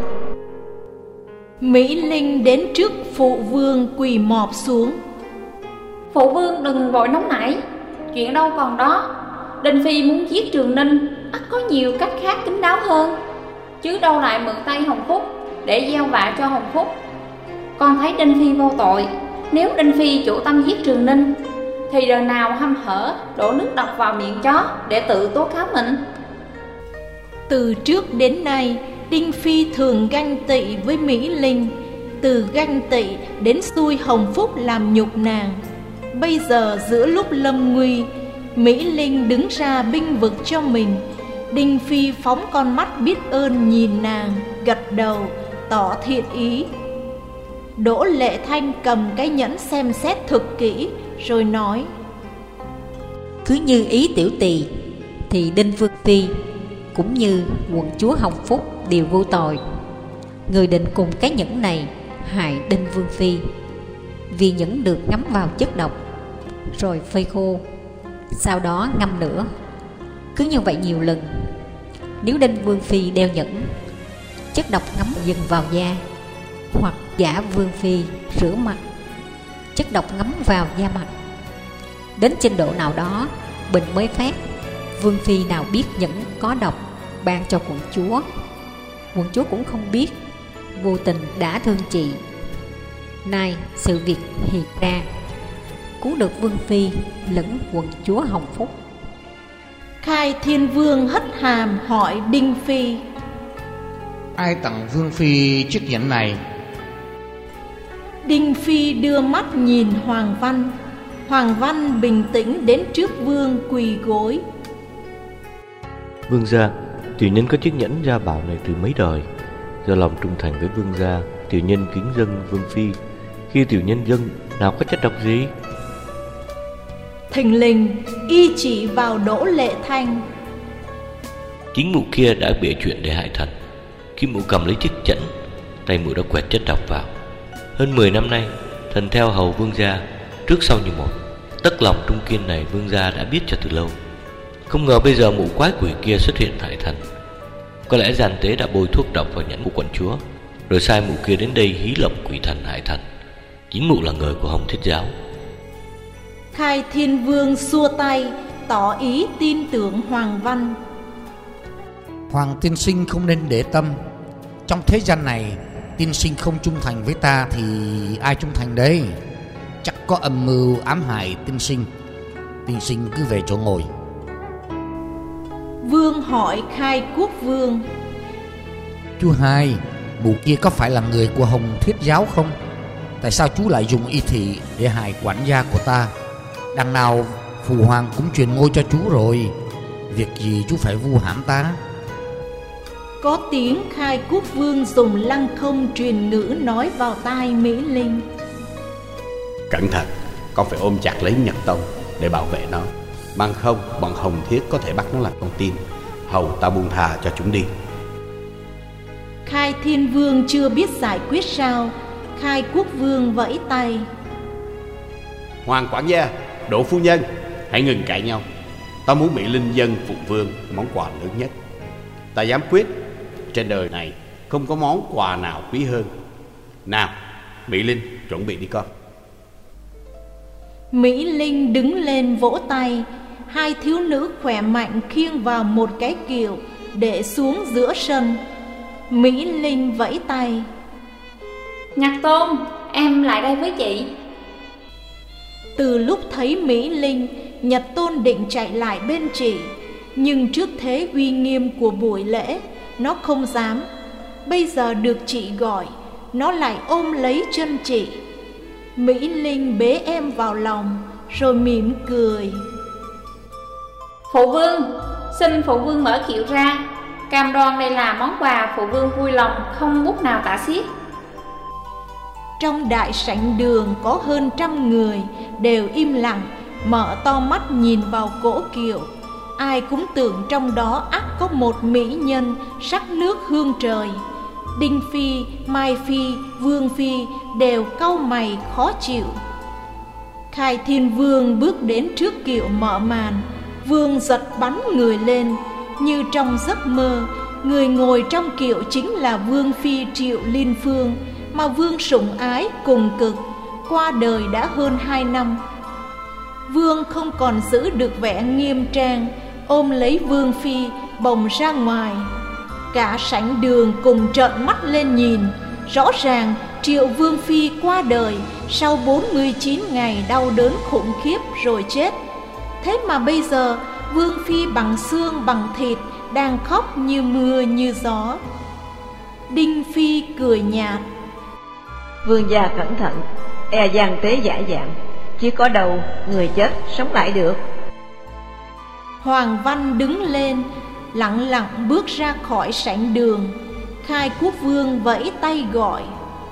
Mỹ Linh đến trước phụ vương quỳ mọp xuống. Phụ vương đừng vội nóng nảy, chuyện đâu còn đó. Đinh Phi muốn giết Trường Ninh, ắt có nhiều cách khác kín đáo hơn, chứ đâu lại mượn tay Hồng Phúc để gieo vạ cho Hồng Phúc. Con thấy Đinh Phi vô tội. Nếu Đinh Phi chủ tâm giết Trường Ninh thì đời nào hăm hở đổ nước độc vào miệng chó để tự tố cáo mình. Từ trước đến nay, Đinh Phi thường ganh tị với Mỹ Linh, từ ganh tị đến xui Hồng Phúc làm nhục nàng. Bây giờ giữa lúc lâm nguy, Mỹ Linh đứng ra binh vực cho mình. Đinh Phi phóng con mắt biết ơn nhìn nàng, gật đầu tỏ thiện ý. Đỗ Lệ Thanh cầm cái nhẫn xem xét thực kỹ rồi nói: Cứ như ý tiểu tỳ thì Đinh Vương Phi cũng như quận chúa Hồng Phúc đều vô tội. Người định cùng cái nhẫn này hại Đinh Vương Phi, vì nhẫn được ngấm vào chất độc rồi phơi khô, sau đó ngâm lửa. Cứ như vậy nhiều lần. Nếu Đinh Vương Phi đeo nhẫn, chất độc ngấm dần vào da, hoặc giả Vương Phi rửa mặt, chất độc ngấm vào da mặt, đến trình độ nào đó bệnh mới phát. Vương Phi nào biết nhẫn có độc ban cho quận chúa, quận chúa cũng không biết, vô tình đã thương chị. Nay sự việc hiện ra, cứu được Vương Phi lẫn quận chúa Hồng Phúc. Khai Thiên Vương hất hàm hỏi Đinh Phi: Ai tặng Vương Phi chiếc nhẫn này? Đinh Phi đưa mắt nhìn Hoàng Văn. Hoàng Văn bình tĩnh đến trước vương quỳ gối. Vương gia, tiểu nhân có chiếc nhẫn gia bảo này từ mấy đời. Do lòng trung thành với vương gia, tiểu nhân kính dâng Vương Phi. Khi tiểu nhân dâng, nào có chất độc gì? Thình lình y chỉ vào Đỗ Lệ Thanh. Chính mụ kia đã bịa chuyện để hại thần. Khi mụ cầm lấy chiếc nhẫn, tay mụ đã quẹt chất độc vào. Hơn mười năm nay, thần theo hầu vương gia, trước sau như một. Tất lòng trung kiên này vương gia đã biết cho từ lâu. Không ngờ bây giờ mụ quái quỷ kia xuất hiện hại thần. Có lẽ gian tế đã bôi thuốc độc vào nhẫn của quận chúa, rồi sai mụ kia đến đây hí lộng quỷ thần hại thần. Chính mụ là người của Hồng Thiết Giáo. Khai Thiên Vương xua tay tỏ ý tin tưởng Hoàng Văn. Hoàng tiên sinh không nên để tâm. Trong thế gian này, tiên sinh không trung thành với ta thì ai trung thành đấy? Chắc có âm mưu ám hại tiên sinh. Tiên sinh cứ về chỗ ngồi. Vương hỏi Khai Quốc Vương: Chú hai, mụ kia có phải là người của Hồng Thiết Giáo không? Tại sao chú lại dùng y thị để hại quản gia của ta? Đằng nào phụ hoàng cũng truyền ngôi cho chú rồi, việc gì chú phải vu hãm ta? Có tiếng Khai Quốc Vương dùng lăng không truyền ngữ nói vào tai Mỹ Linh: Cẩn thận, con phải ôm chặt lấy Nhật Tông để bảo vệ nó. Bằng không, bọn Hồng Thiết có thể bắt nó làm con tin. Hầu ta buông thà cho chúng đi. Khai Thiên Vương chưa biết giải quyết sao. Khai Quốc Vương vẫy tay: Hoàng quản gia, Đỗ phu nhân, hãy ngừng cãi nhau. Ta muốn Mỹ Linh dâng phụ vương món quà lớn nhất. Ta dám quyết trên đời này không có món quà nào quý hơn. Nào, Mỹ Linh, chuẩn bị đi con. Mỹ Linh đứng lên vỗ tay. Hai thiếu nữ khỏe mạnh khiêng vào một cái kiệu để xuống giữa sân. Mỹ Linh vẫy tay. Nhạc Tôn, em lại đây với chị. Từ lúc thấy Mỹ Linh, Nhật Tôn định chạy lại bên chị, nhưng trước thế uy nghiêm của buổi lễ, nó không dám. Bây giờ được chị gọi, nó lại ôm lấy chân chị. Mỹ Linh bế em vào lòng, rồi mỉm cười. Phụ vương, xin phụ vương mở kiệu ra. Cam đoan đây là món quà phụ vương vui lòng không bút nào tả xiết. Trong đại sảnh đường có hơn trăm người, đều im lặng, mở to mắt nhìn vào cỗ kiệu. Ai cũng tưởng trong đó ắt có một mỹ nhân sắc nước hương trời. Đinh Phi, Mai Phi, Vương Phi đều cau mày khó chịu. Khai Thiên Vương bước đến trước kiệu mở màn. Vương giật bắn người lên. Như trong giấc mơ, người ngồi trong kiệu chính là Vương Phi Triệu Liên Phương, mà Vương sủng ái cùng cực, qua đời đã hơn hai năm. Vương không còn giữ được vẻ nghiêm trang, ôm lấy Vương Phi bồng ra ngoài. Cả sảnh đường cùng trợn mắt lên nhìn. Rõ ràng Triệu Vương Phi qua đời sau bốn mươi chín ngày đau đớn khủng khiếp rồi chết. Thế mà bây giờ Vương Phi bằng xương bằng thịt đang khóc như mưa như gió. Đinh Phi cười nhạt. Vương gia cẩn thận, e gian tế giả dạng, chỉ có đầu người chết sống lại được. Hoàng Văn đứng lên, lặng lặng bước ra khỏi sảnh đường. Khai Quốc Vương vẫy tay gọi.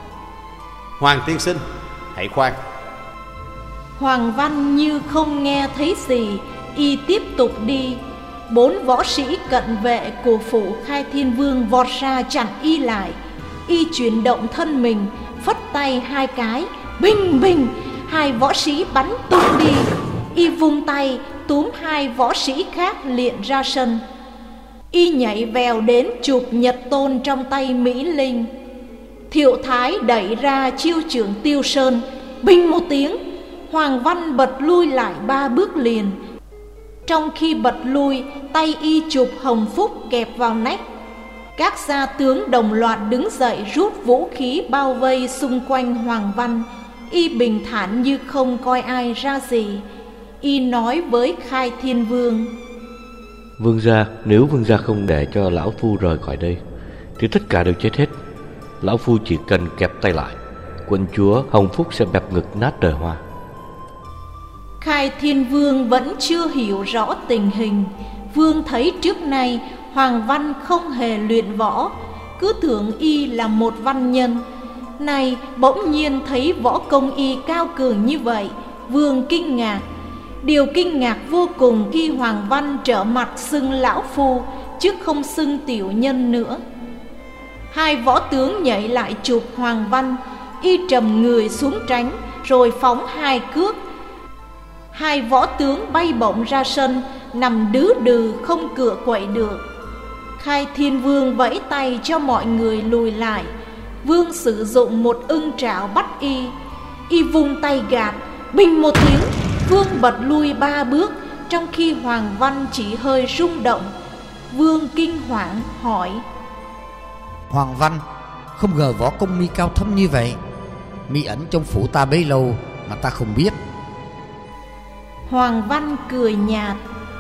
Hoàng tiên sinh, hãy khoan. Hoàng Văn như không nghe thấy gì, y tiếp tục đi. Bốn võ sĩ cận vệ của phủ Khai Thiên Vương vọt ra chặn y lại. Y chuyển động thân mình, phất tay hai cái, binh binh, hai võ sĩ bắn tung đi. Y vung tay túm hai võ sĩ khác liền ra sân. Y nhảy vèo đến chụp Nhật Tôn trong tay Mỹ Linh. Thiệu Thái đẩy ra chiêu trưởng Tiêu Sơn, binh một tiếng. Hoàng Văn bật lui lại ba bước liền. Trong khi bật lui, tay y chụp Hồng Phúc kẹp vào nách. Các gia tướng đồng loạt đứng dậy rút vũ khí bao vây xung quanh Hoàng Văn. Y bình thản như không coi ai ra gì. Y nói với Khai Thiên Vương. Vương gia, nếu vương gia không để cho lão phu rời khỏi đây thì tất cả đều chết hết. Lão phu chỉ cần kẹp tay lại, quân chúa Hồng Phúc sẽ bẹp ngực nát đời Hoa. Khai Thiên Vương vẫn chưa hiểu rõ tình hình. Vương thấy trước nay Hoàng Văn không hề luyện võ, cứ tưởng y là một văn nhân. Này bỗng nhiên thấy võ công y cao cường như vậy, Vương kinh ngạc. Điều kinh ngạc vô cùng khi Hoàng Văn trở mặt xưng lão phu, chứ không xưng tiểu nhân nữa. Hai võ tướng nhảy lại chụp Hoàng Văn. Y trầm người xuống tránh, rồi phóng hai cước. Hai võ tướng bay bổng ra sân, nằm đứ đừ không cựa quậy được. Khai Thiên Vương vẫy tay cho mọi người lùi lại. Vương sử dụng một ưng trảo bắt y. Y vung tay gạt, binh một tiếng. Vương bật lui ba bước, trong khi Hoàng Văn chỉ hơi rung động. Vương kinh hoảng hỏi. Hoàng Văn, không ngờ võ công mi cao thâm như vậy. Mi ẩn trong phủ ta bấy lâu mà ta không biết. Hoàng Văn cười nhạt.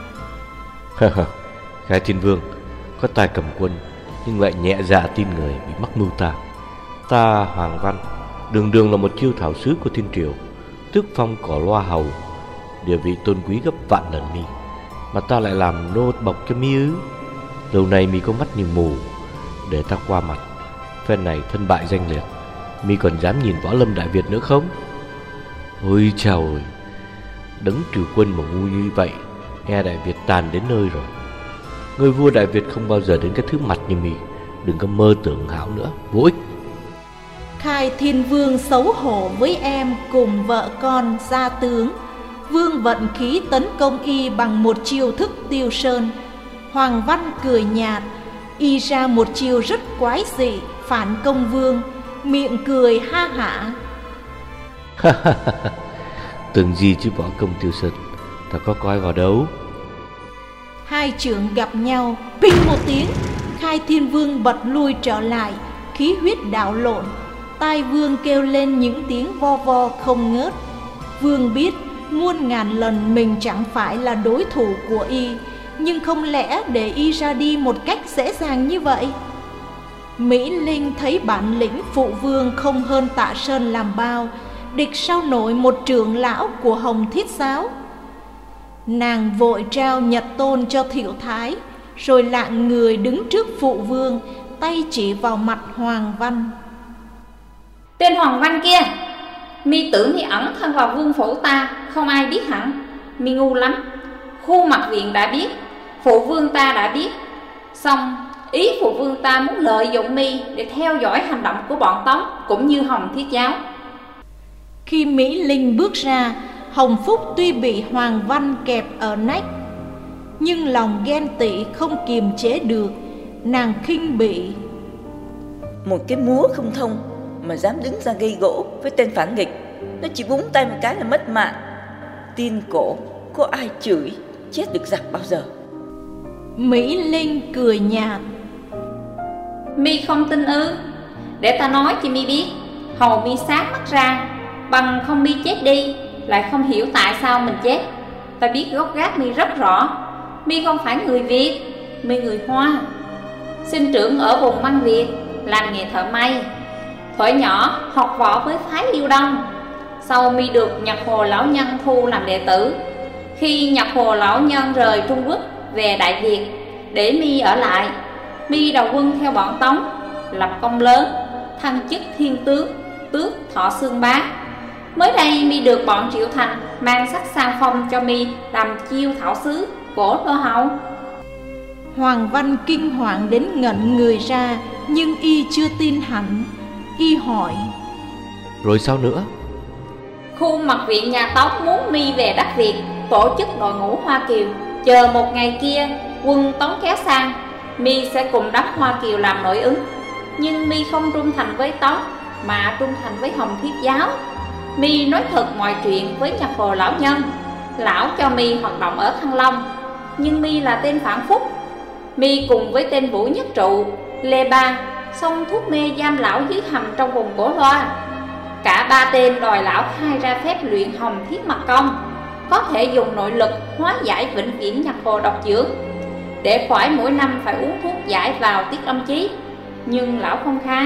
Khai Thiên Vương có tài cầm quân, nhưng lại nhẹ dạ tin người, bị mắc mưu ta. Ta Hoàng Văn đường đường là một chiêu thảo sứ của thiên triều, tước phong cỏ loa hầu, địa vị tôn quý gấp vạn lần mi, mà ta lại làm nô bộc cho mi ư? Lâu nay mi có mắt như mù, để ta qua mặt. Phen này thân bại danh liệt, mi còn dám nhìn võ lâm Đại Việt nữa không? Ôi chào ơi, đấng trừ quân mà ngu như vậy, e Đại Việt tàn đến nơi rồi. Người vua Đại Việt không bao giờ đến cái thứ mặt như mi, đừng có mơ tưởng hão nữa, vô ích. Khai Thiên Vương xấu hổ với em cùng vợ con gia tướng. Vương vận khí tấn công y bằng một chiêu thức Tiêu Sơn. Hoàng Văn cười nhạt. Y ra một chiêu rất quái dị phản công Vương, miệng cười ha hả. Tưởng gì chứ võ công Tiêu Sơn, ta có coi vào đâu. Hai trưởng gặp nhau, pinh một tiếng, Khai Thiên Vương bật lui trở lại, khí huyết đảo lộn. Tai Vương kêu lên những tiếng vo vo không ngớt. Vương biết muôn ngàn lần mình chẳng phải là đối thủ của y, nhưng không lẽ để y ra đi một cách dễ dàng như vậy? Mỹ Linh thấy bản lĩnh phụ vương không hơn Tạ Sơn làm bao, địch sao nổi một trưởng lão của Hồng Thiết Giáo. Nàng vội trao nhật tôn cho Thiệu Thái, rồi lạng người đứng trước phụ vương, tay chỉ vào mặt Hoàng Văn. Tên Hoàng Văn kia, mi tưởng mi ẩn thân vào vương phủ ta, không ai biết hẳn. Mi ngu lắm. Khu Mặc Viện đã biết, phụ vương ta đã biết. Xong ý phụ vương ta muốn lợi dụng mi để theo dõi hành động của bọn Tống cũng như Hồng Thiết Giáo. Khi Mỹ Linh bước ra, Hồng Phúc tuy bị Hoàng Văn kẹp ở nách, nhưng lòng ghen tị không kiềm chế được. Nàng khinh bỉ: một cái múa không thông mà dám đứng ra gây gỗ với tên phản nghịch. Nó chỉ búng tay một cái là mất mạng. Tiên cổ có ai chửi chết được giặc bao giờ. Mỹ Linh cười nhạt: mi không tin ư? Để ta nói cho mi biết. Hầu mi sáng mắt ra, bằng không mi chết đi, lại không hiểu tại sao mình chết. Ta biết gốc gác mi rất rõ. Mi không phải người Việt, mi người Hoa, sinh trưởng ở vùng Măng Việt, làm nghề thợ may. Thuở nhỏ học võ với phái Liêu Đông. Sau mi được Nhật Hồ lão nhân thu làm đệ tử. Khi Nhật Hồ lão nhân rời Trung Quốc về Đại Việt, để mi ở lại, mi đầu quân theo bọn Tống, lập công lớn, thăng chức thiên tướng, tước thọ xương bá. Mới đây mi được bọn Triệu Thành mang sắc sang phong cho mi làm chiêu thảo sứ cổ Lô Hậu. Hoàng Văn kinh hoàng đến ngẩn người ra, nhưng y chưa tin hẳn. Y hỏi: rồi sao nữa? Khu Mật Viện nhà Tống muốn mi về đất Việt, tổ chức đội ngũ Hoa Kiều. Chờ một ngày kia quân Tống kéo sang, mi sẽ cùng đắp Hoa Kiều làm nội ứng. Nhưng mi không trung thành với Tống, mà trung thành với Hồng Thiết Giáo. Mi nói thật mọi chuyện với Nhật Hồ lão nhân. Lão cho mi hoạt động ở Thăng Long, nhưng mi là tên phản phúc. Mi cùng với tên Vũ Nhất Trụ, Lê Ba xông thuốc mê giam lão dưới hầm trong vùng Cổ Loa. Cả ba tên đòi lão khai ra phép luyện Hồng Thiết Mật Công, có thể dùng nội lực hóa giải vĩnh viễn Nhật Hồ độc dưỡng, để khỏi mỗi năm phải uống thuốc giải vào tiết âm chí. Nhưng lão không khai.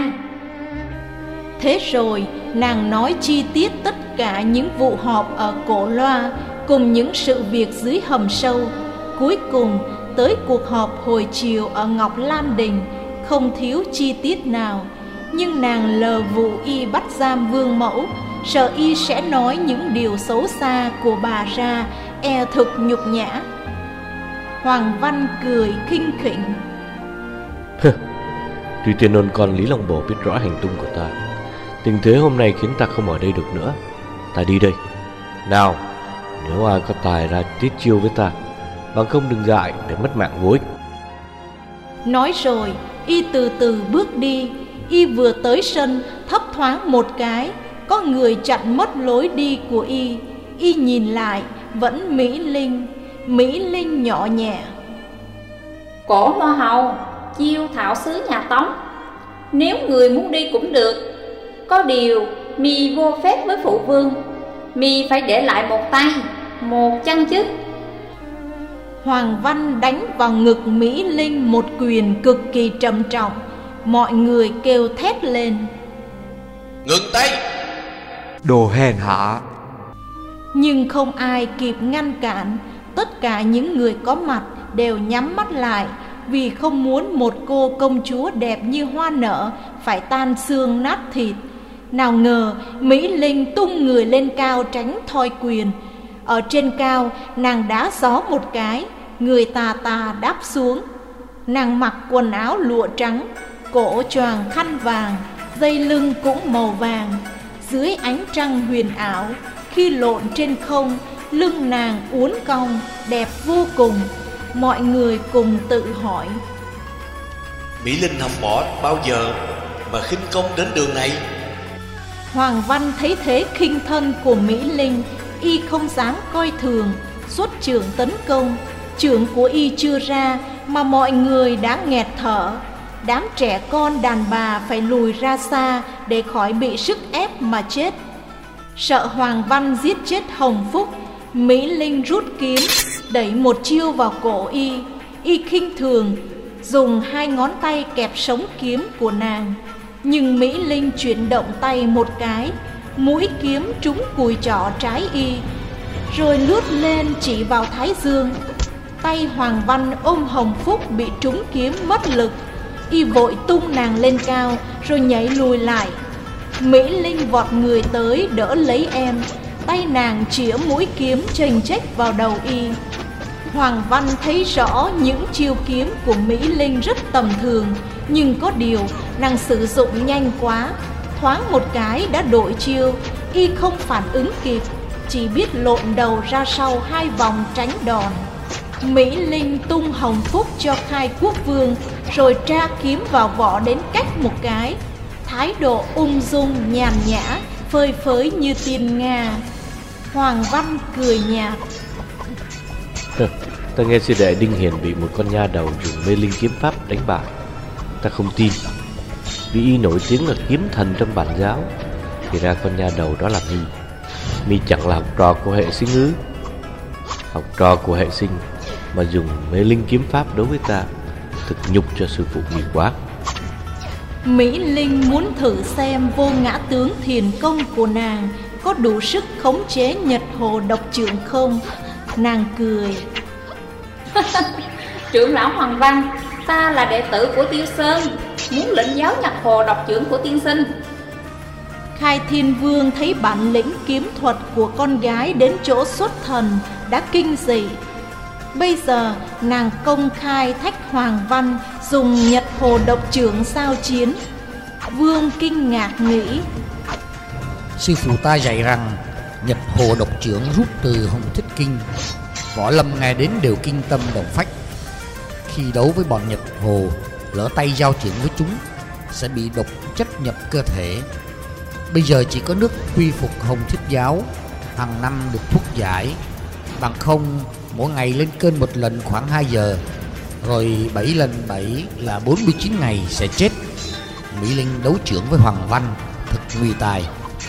Thế rồi nàng nói chi tiết tất cả những vụ họp ở Cổ Loa, cùng những sự việc dưới hầm sâu. Cuối cùng tới cuộc họp hồi chiều ở Ngọc Lam Đình, không thiếu chi tiết nào. Nhưng nàng lờ vụ y bắt giam vương mẫu, sợ y sẽ nói những điều xấu xa của bà ra, e thực nhục nhã. Hoàng Văn cười khinh khỉnh: tuy tên nôn con Lý Long Bổ biết rõ hành tung của ta, tình thế hôm nay khiến ta không ở đây được nữa. Ta đi đây. Nào, nếu ai có tài ra tiết chiêu với ta, bằng không đừng dại để mất mạng vô ích. Nói rồi y từ từ bước đi. Y vừa tới sân, thấp thoáng một cái, có người chặn mất lối đi của y. Y nhìn lại, vẫn Mỹ Linh. Mỹ Linh nhỏ nhẹ: Cổ Lô Hầu, chiêu thảo sứ nhà Tống, nếu người muốn đi cũng được. Có điều mi vô phép với phụ vương, mi phải để lại một tay, một chân chứ. Hoàng Văn đánh vào ngực Mỹ Linh một quyền cực kỳ trầm trọng. Mọi người kêu thét lên: ngừng tay! Đồ hèn hạ! Nhưng không ai kịp ngăn cản. Tất cả những người có mặt đều nhắm mắt lại, vì không muốn một cô công chúa đẹp như hoa nở phải tan xương nát thịt. Nào ngờ Mỹ Linh tung người lên cao tránh thoi quyền. Ở trên cao nàng đá gió một cái, người tà tà đáp xuống. Nàng mặc quần áo lụa trắng, cổ choàng khăn vàng, dây lưng cũng màu vàng. Dưới ánh trăng huyền ảo, khi lộn trên không, lưng nàng uốn cong, đẹp vô cùng. Mọi người cùng tự hỏi: Mỹ Linh học võ bao giờ mà khinh công đến đường này? Hoàng Văn thấy thế khinh thân của Mỹ Linh, y không dám coi thường, xuất chưởng tấn công. Chưởng của y chưa ra mà mọi người đã nghẹt thở. Đám trẻ con đàn bà phải lùi ra xa để khỏi bị sức ép mà chết. Sợ Hoàng Văn giết chết Hồng Phúc, Mỹ Linh rút kiếm đẩy một chiêu vào cổ y. Y khinh thường dùng hai ngón tay kẹp sống kiếm của nàng, nhưng Mỹ Linh chuyển động tay một cái, mũi kiếm trúng cùi chỏ trái y, rồi lướt lên chỉ vào thái dương. Tay Hoàng Văn ôm Hồng Phúc bị trúng kiếm mất lực, y vội tung nàng lên cao rồi nhảy lùi lại. Mỹ Linh vọt người tới đỡ lấy em, tay nàng chĩa mũi kiếm chênh chếch vào đầu y. Hoàng Văn thấy rõ những chiêu kiếm của Mỹ Linh rất tầm thường, nhưng có điều nàng sử dụng nhanh quá, thoáng một cái đã đổi chiêu. Y không phản ứng kịp, chỉ biết lộn đầu ra sau hai vòng tránh đòn. Mỹ Linh tung Hồng Phúc cho Khai Quốc Vương, rồi tra kiếm vào vỏ đến cách một cái, thái độ ung dung nhàn nhã, phơi phới như tiên Nga. Hoàng Văn cười nhạt: Ta nghe sư đệ Đinh Hiền bị một con nha đầu dùng mê linh kiếm pháp đánh bại. Ta không tin, vì y nổi tiếng là kiếm thần trong bản giáo, thì ra con nha đầu đó là mi. Mi chẳng là học trò của hệ sinh ư? Học trò của hệ sinh mà dùng mê linh kiếm pháp đối với ta, thực nhục cho sư phụ mi quá. Mỹ Linh muốn thử xem vô ngã tướng thiền công của nàng có đủ sức khống chế Nhật Hồ độc trượng không. Nàng cười: Trưởng lão Hoàng Văn, ta là đệ tử của Tiêu Sơn, muốn lĩnh giáo Nhật Hồ độc trưởng của tiên sinh. Khai Thiên Vương thấy bản lĩnh kiếm thuật của con gái đến chỗ xuất thần đã kinh dị. Bây giờ nàng công khai thách Hoàng Văn dùng Nhật Hồ độc trưởng giao chiến. Vương kinh ngạc nghĩ: Sư phụ ta dạy rằng Nhật Hồ độc trưởng rút từ Hồng Thích Kinh. Võ lâm nghe đến đều kinh tâm động phách. Khi đấu với bọn Nhật Hồ, lỡ tay giao chiến với chúng sẽ bị độc chất nhập cơ thể. Bây giờ chỉ có nước quy phục Hồng Thiết Giáo hàng năm được thuốc giải, bằng không mỗi ngày lên cơn một lần khoảng hai giờ, rồi bảy lần bảy là bốn mươi chín ngày sẽ chết. Mỹ Linh đấu trưởng với Hoàng Văn thật nguy tài.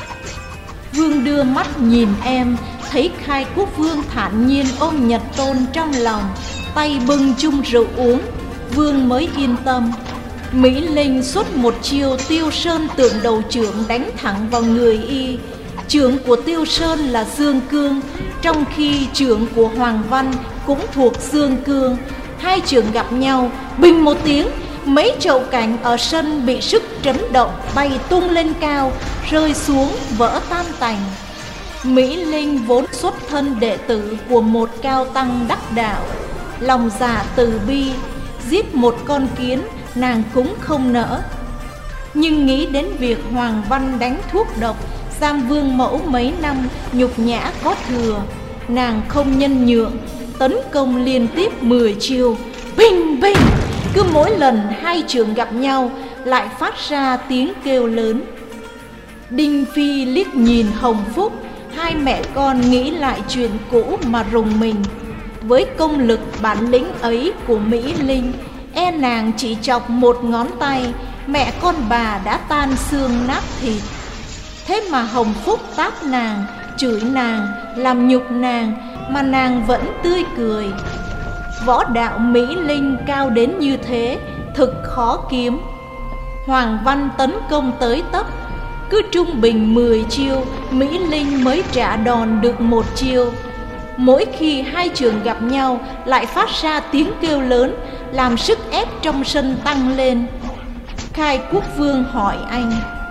Vương đưa mắt nhìn em, thấy Khai Quốc Vương thản nhiên ôm Nhật Tôn trong lòng, tay bưng chung rượu uống. Vương mới yên tâm. Mỹ Linh xuất một chiêu Tiêu Sơn tượng đầu trưởng đánh thẳng vào người y. Trưởng của Tiêu Sơn là Dương Cương, trong khi trưởng của Hoàng Văn cũng thuộc Dương Cương. Hai trưởng gặp nhau, bình một tiếng, mấy chậu cảnh ở sân bị sức chấn động bay tung lên cao, rơi xuống vỡ tan tành. Mỹ Linh vốn xuất thân đệ tử của một cao tăng đắc đạo, lòng dạ từ bi, giết một con kiến nàng cũng không nỡ. Nhưng nghĩ đến việc Hoàng Văn đánh thuốc độc, giam Vương Mẫu mấy năm, nhục nhã có thừa, nàng không nhân nhượng, tấn công liên tiếp mười chiêu, binh binh. Cứ mỗi lần hai trường gặp nhau lại phát ra tiếng kêu lớn. Đinh Phi liếc nhìn Hồng Phúc, hai mẹ con nghĩ lại chuyện cũ mà rùng mình. Với công lực bản lĩnh ấy của Mỹ Linh, e nàng chỉ chọc một ngón tay, mẹ con bà đã tan xương nát thịt. Thế mà Hồng Phúc tát nàng, chửi nàng, làm nhục nàng, mà nàng vẫn tươi cười. Võ đạo Mỹ Linh cao đến như thế, thực khó kiếm. Hoàng Văn tấn công tới tấp, cứ trung bình mười chiêu, Mỹ Linh mới trả đòn được một chiêu. Mỗi khi hai trường gặp nhau lại phát ra tiếng kêu lớn, làm sức ép trong sân tăng lên. Khai Quốc Vương hỏi anh: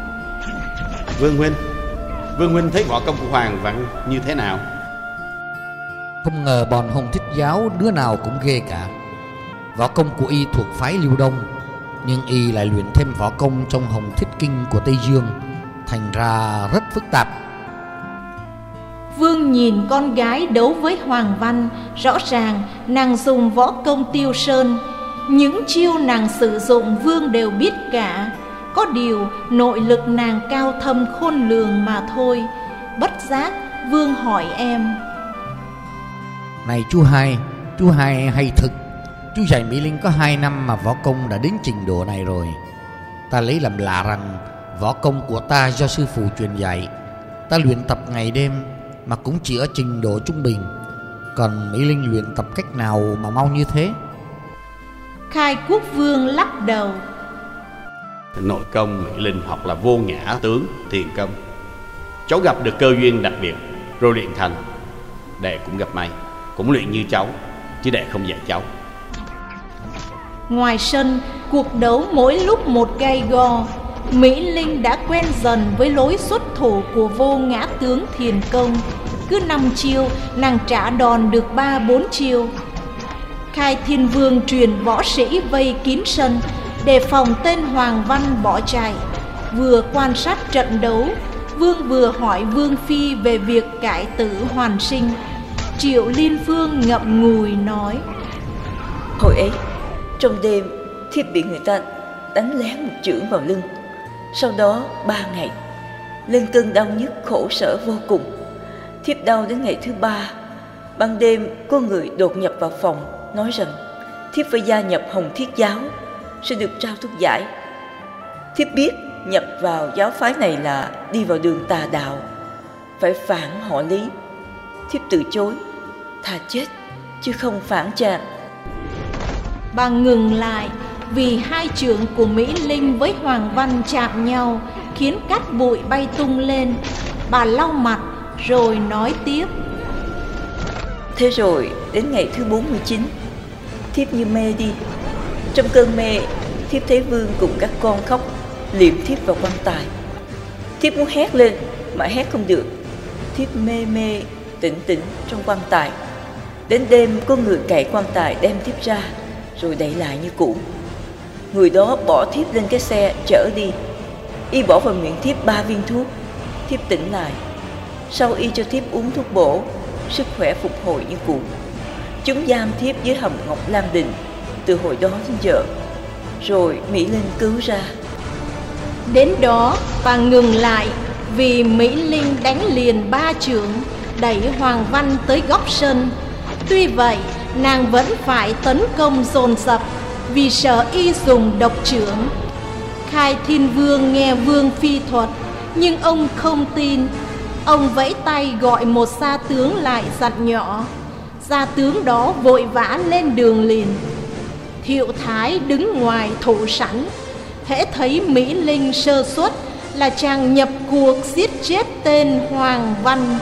Vương huynh, Vương huynh thấy võ công của Hoàng Văn như thế nào? Không ngờ bọn Hồng Thích Giáo đứa nào cũng ghê cả. Võ công của y thuộc phái Liêu Đông, nhưng y lại luyện thêm võ công trong Hồng Thích Kinh của Tây Dương, thành ra rất phức tạp. Vương nhìn con gái đấu với Hoàng Văn, rõ ràng nàng dùng võ công Tiêu Sơn. Những chiêu nàng sử dụng Vương đều biết cả. Có điều nội lực nàng cao thâm khôn lường mà thôi. Bất giác Vương hỏi em: Này chú hai, chú hai hay thực. Chú dạy Mỹ Linh có hai năm mà võ công đã đến trình độ này rồi. Ta lấy làm lạ rằng võ công của ta do sư phụ truyền dạy. Ta luyện tập ngày đêm mà cũng chỉ ở trình độ trung bình. Còn Mỹ Linh luyện tập cách nào mà mau như thế? Khai Quốc Vương lắc đầu: Nội công Mỹ Linh học là vô ngã tướng thiền công. Cháu gặp được cơ duyên đặc biệt rồi luyện thành. Đệ cũng gặp may, cũng luyện như cháu, chứ đệ không dạy cháu. Ngoài sân, cuộc đấu mỗi lúc một gay go. Mỹ Linh đã quen dần với lối xuất thủ của vô ngã tướng thiền công. Cứ năm chiêu, nàng trả đòn được ba bốn chiêu. Khai Thiên Vương truyền võ sĩ vây kín sân, đề phòng tên Hoàng Văn bỏ chạy. Vừa quan sát trận đấu, Vương vừa hỏi Vương Phi về việc cải tử hoàn sinh. Triệu Liên Phương ngậm ngùi nói: Hồi ấy, trong đêm, thiếp bị người ta đánh lén một chưởng vào lưng. Sau đó ba ngày, lên cơn đau nhức khổ sở vô cùng. Thiếp đau đến ngày thứ ba. Ban đêm có người đột nhập vào phòng, nói rằng thiếp phải gia nhập Hồng Thiết Giáo, sẽ được trao thuốc giải. Thiếp biết nhập vào giáo phái này là đi vào đường tà đạo, phải phản họ Lý. Thiếp từ chối, thà chết chứ không phản chàng. Bà ngừng lại vì hai chưởng của Mỹ Linh với Hoàng Văn chạm nhau, khiến cát bụi bay tung lên. Bà lau mặt rồi nói tiếp: Thế rồi đến ngày thứ bốn mươi chín, thiếp như mê đi. Trong cơn mê, thiếp thấy Vương cùng các con khóc, liệm thiếp vào quan tài. Thiếp muốn hét lên mà hét không được. Thiếp mê mê tỉnh tỉnh trong quan tài. Đến đêm có người cậy quan tài đem thiếp ra, rồi đậy lại như cũ. Người đó bỏ thiếp lên cái xe chở đi. Y bỏ vào miệng thiếp ba viên thuốc. Thiếp tỉnh lại. Sau y cho thiếp uống thuốc bổ, sức khỏe phục hồi như cũ. Chúng giam thiếp dưới hầm Ngọc Lam Đình từ hồi đó đến giờ. Rồi Mỹ Linh cứu ra. Đến đó bà ngừng lại vì Mỹ Linh đánh liền ba chưởng, đẩy Hoàng Văn tới góc sân. Tuy vậy nàng vẫn phải tấn công dồn dập vì sợ y dùng độc chưởng. Khai Thiên Vương nghe Vương phi thuật, nhưng ông không tin. Ông vẫy tay gọi một gia tướng lại dặn nhỏ. Gia tướng đó vội vã lên đường liền. Thiệu Thái đứng ngoài thủ sẵn, hễ thấy Mỹ Linh sơ suất là chàng nhập cuộc giết chết tên Hoàng Văn.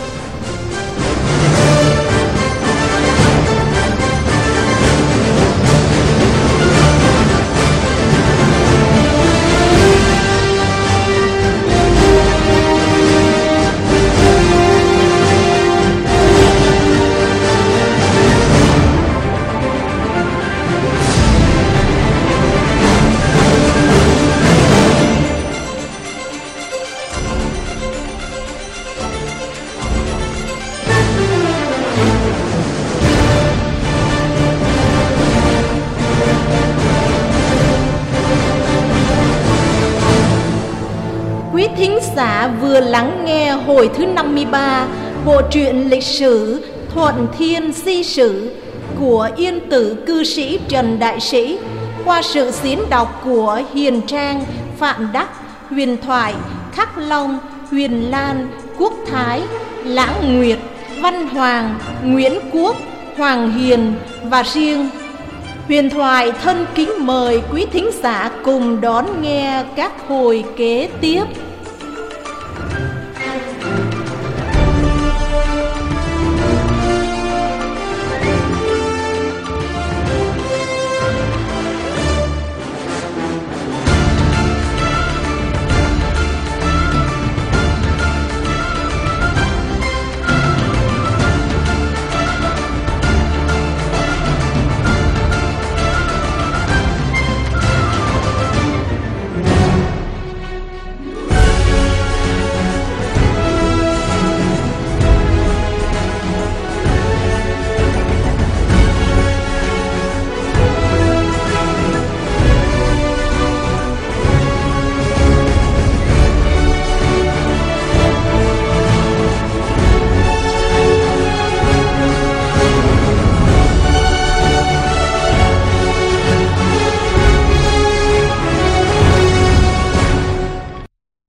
Quý thính giả vừa lắng nghe hồi thứ năm mươi ba bộ truyện lịch sử Thuận Thiên Di Sử của yên tử cư sĩ Trần Đại Sĩ qua sự diễn đọc của Hiền Trang, Phạm Đắc, Huyền Thoại, Khắc Long, Huyền Lan, Quốc Thái, Lãng Nguyệt, Văn Hoàng, Nguyễn Quốc, Hoàng Hiền và riêng. Huyền Thoại thân kính mời quý thính giả cùng đón nghe các hồi kế tiếp.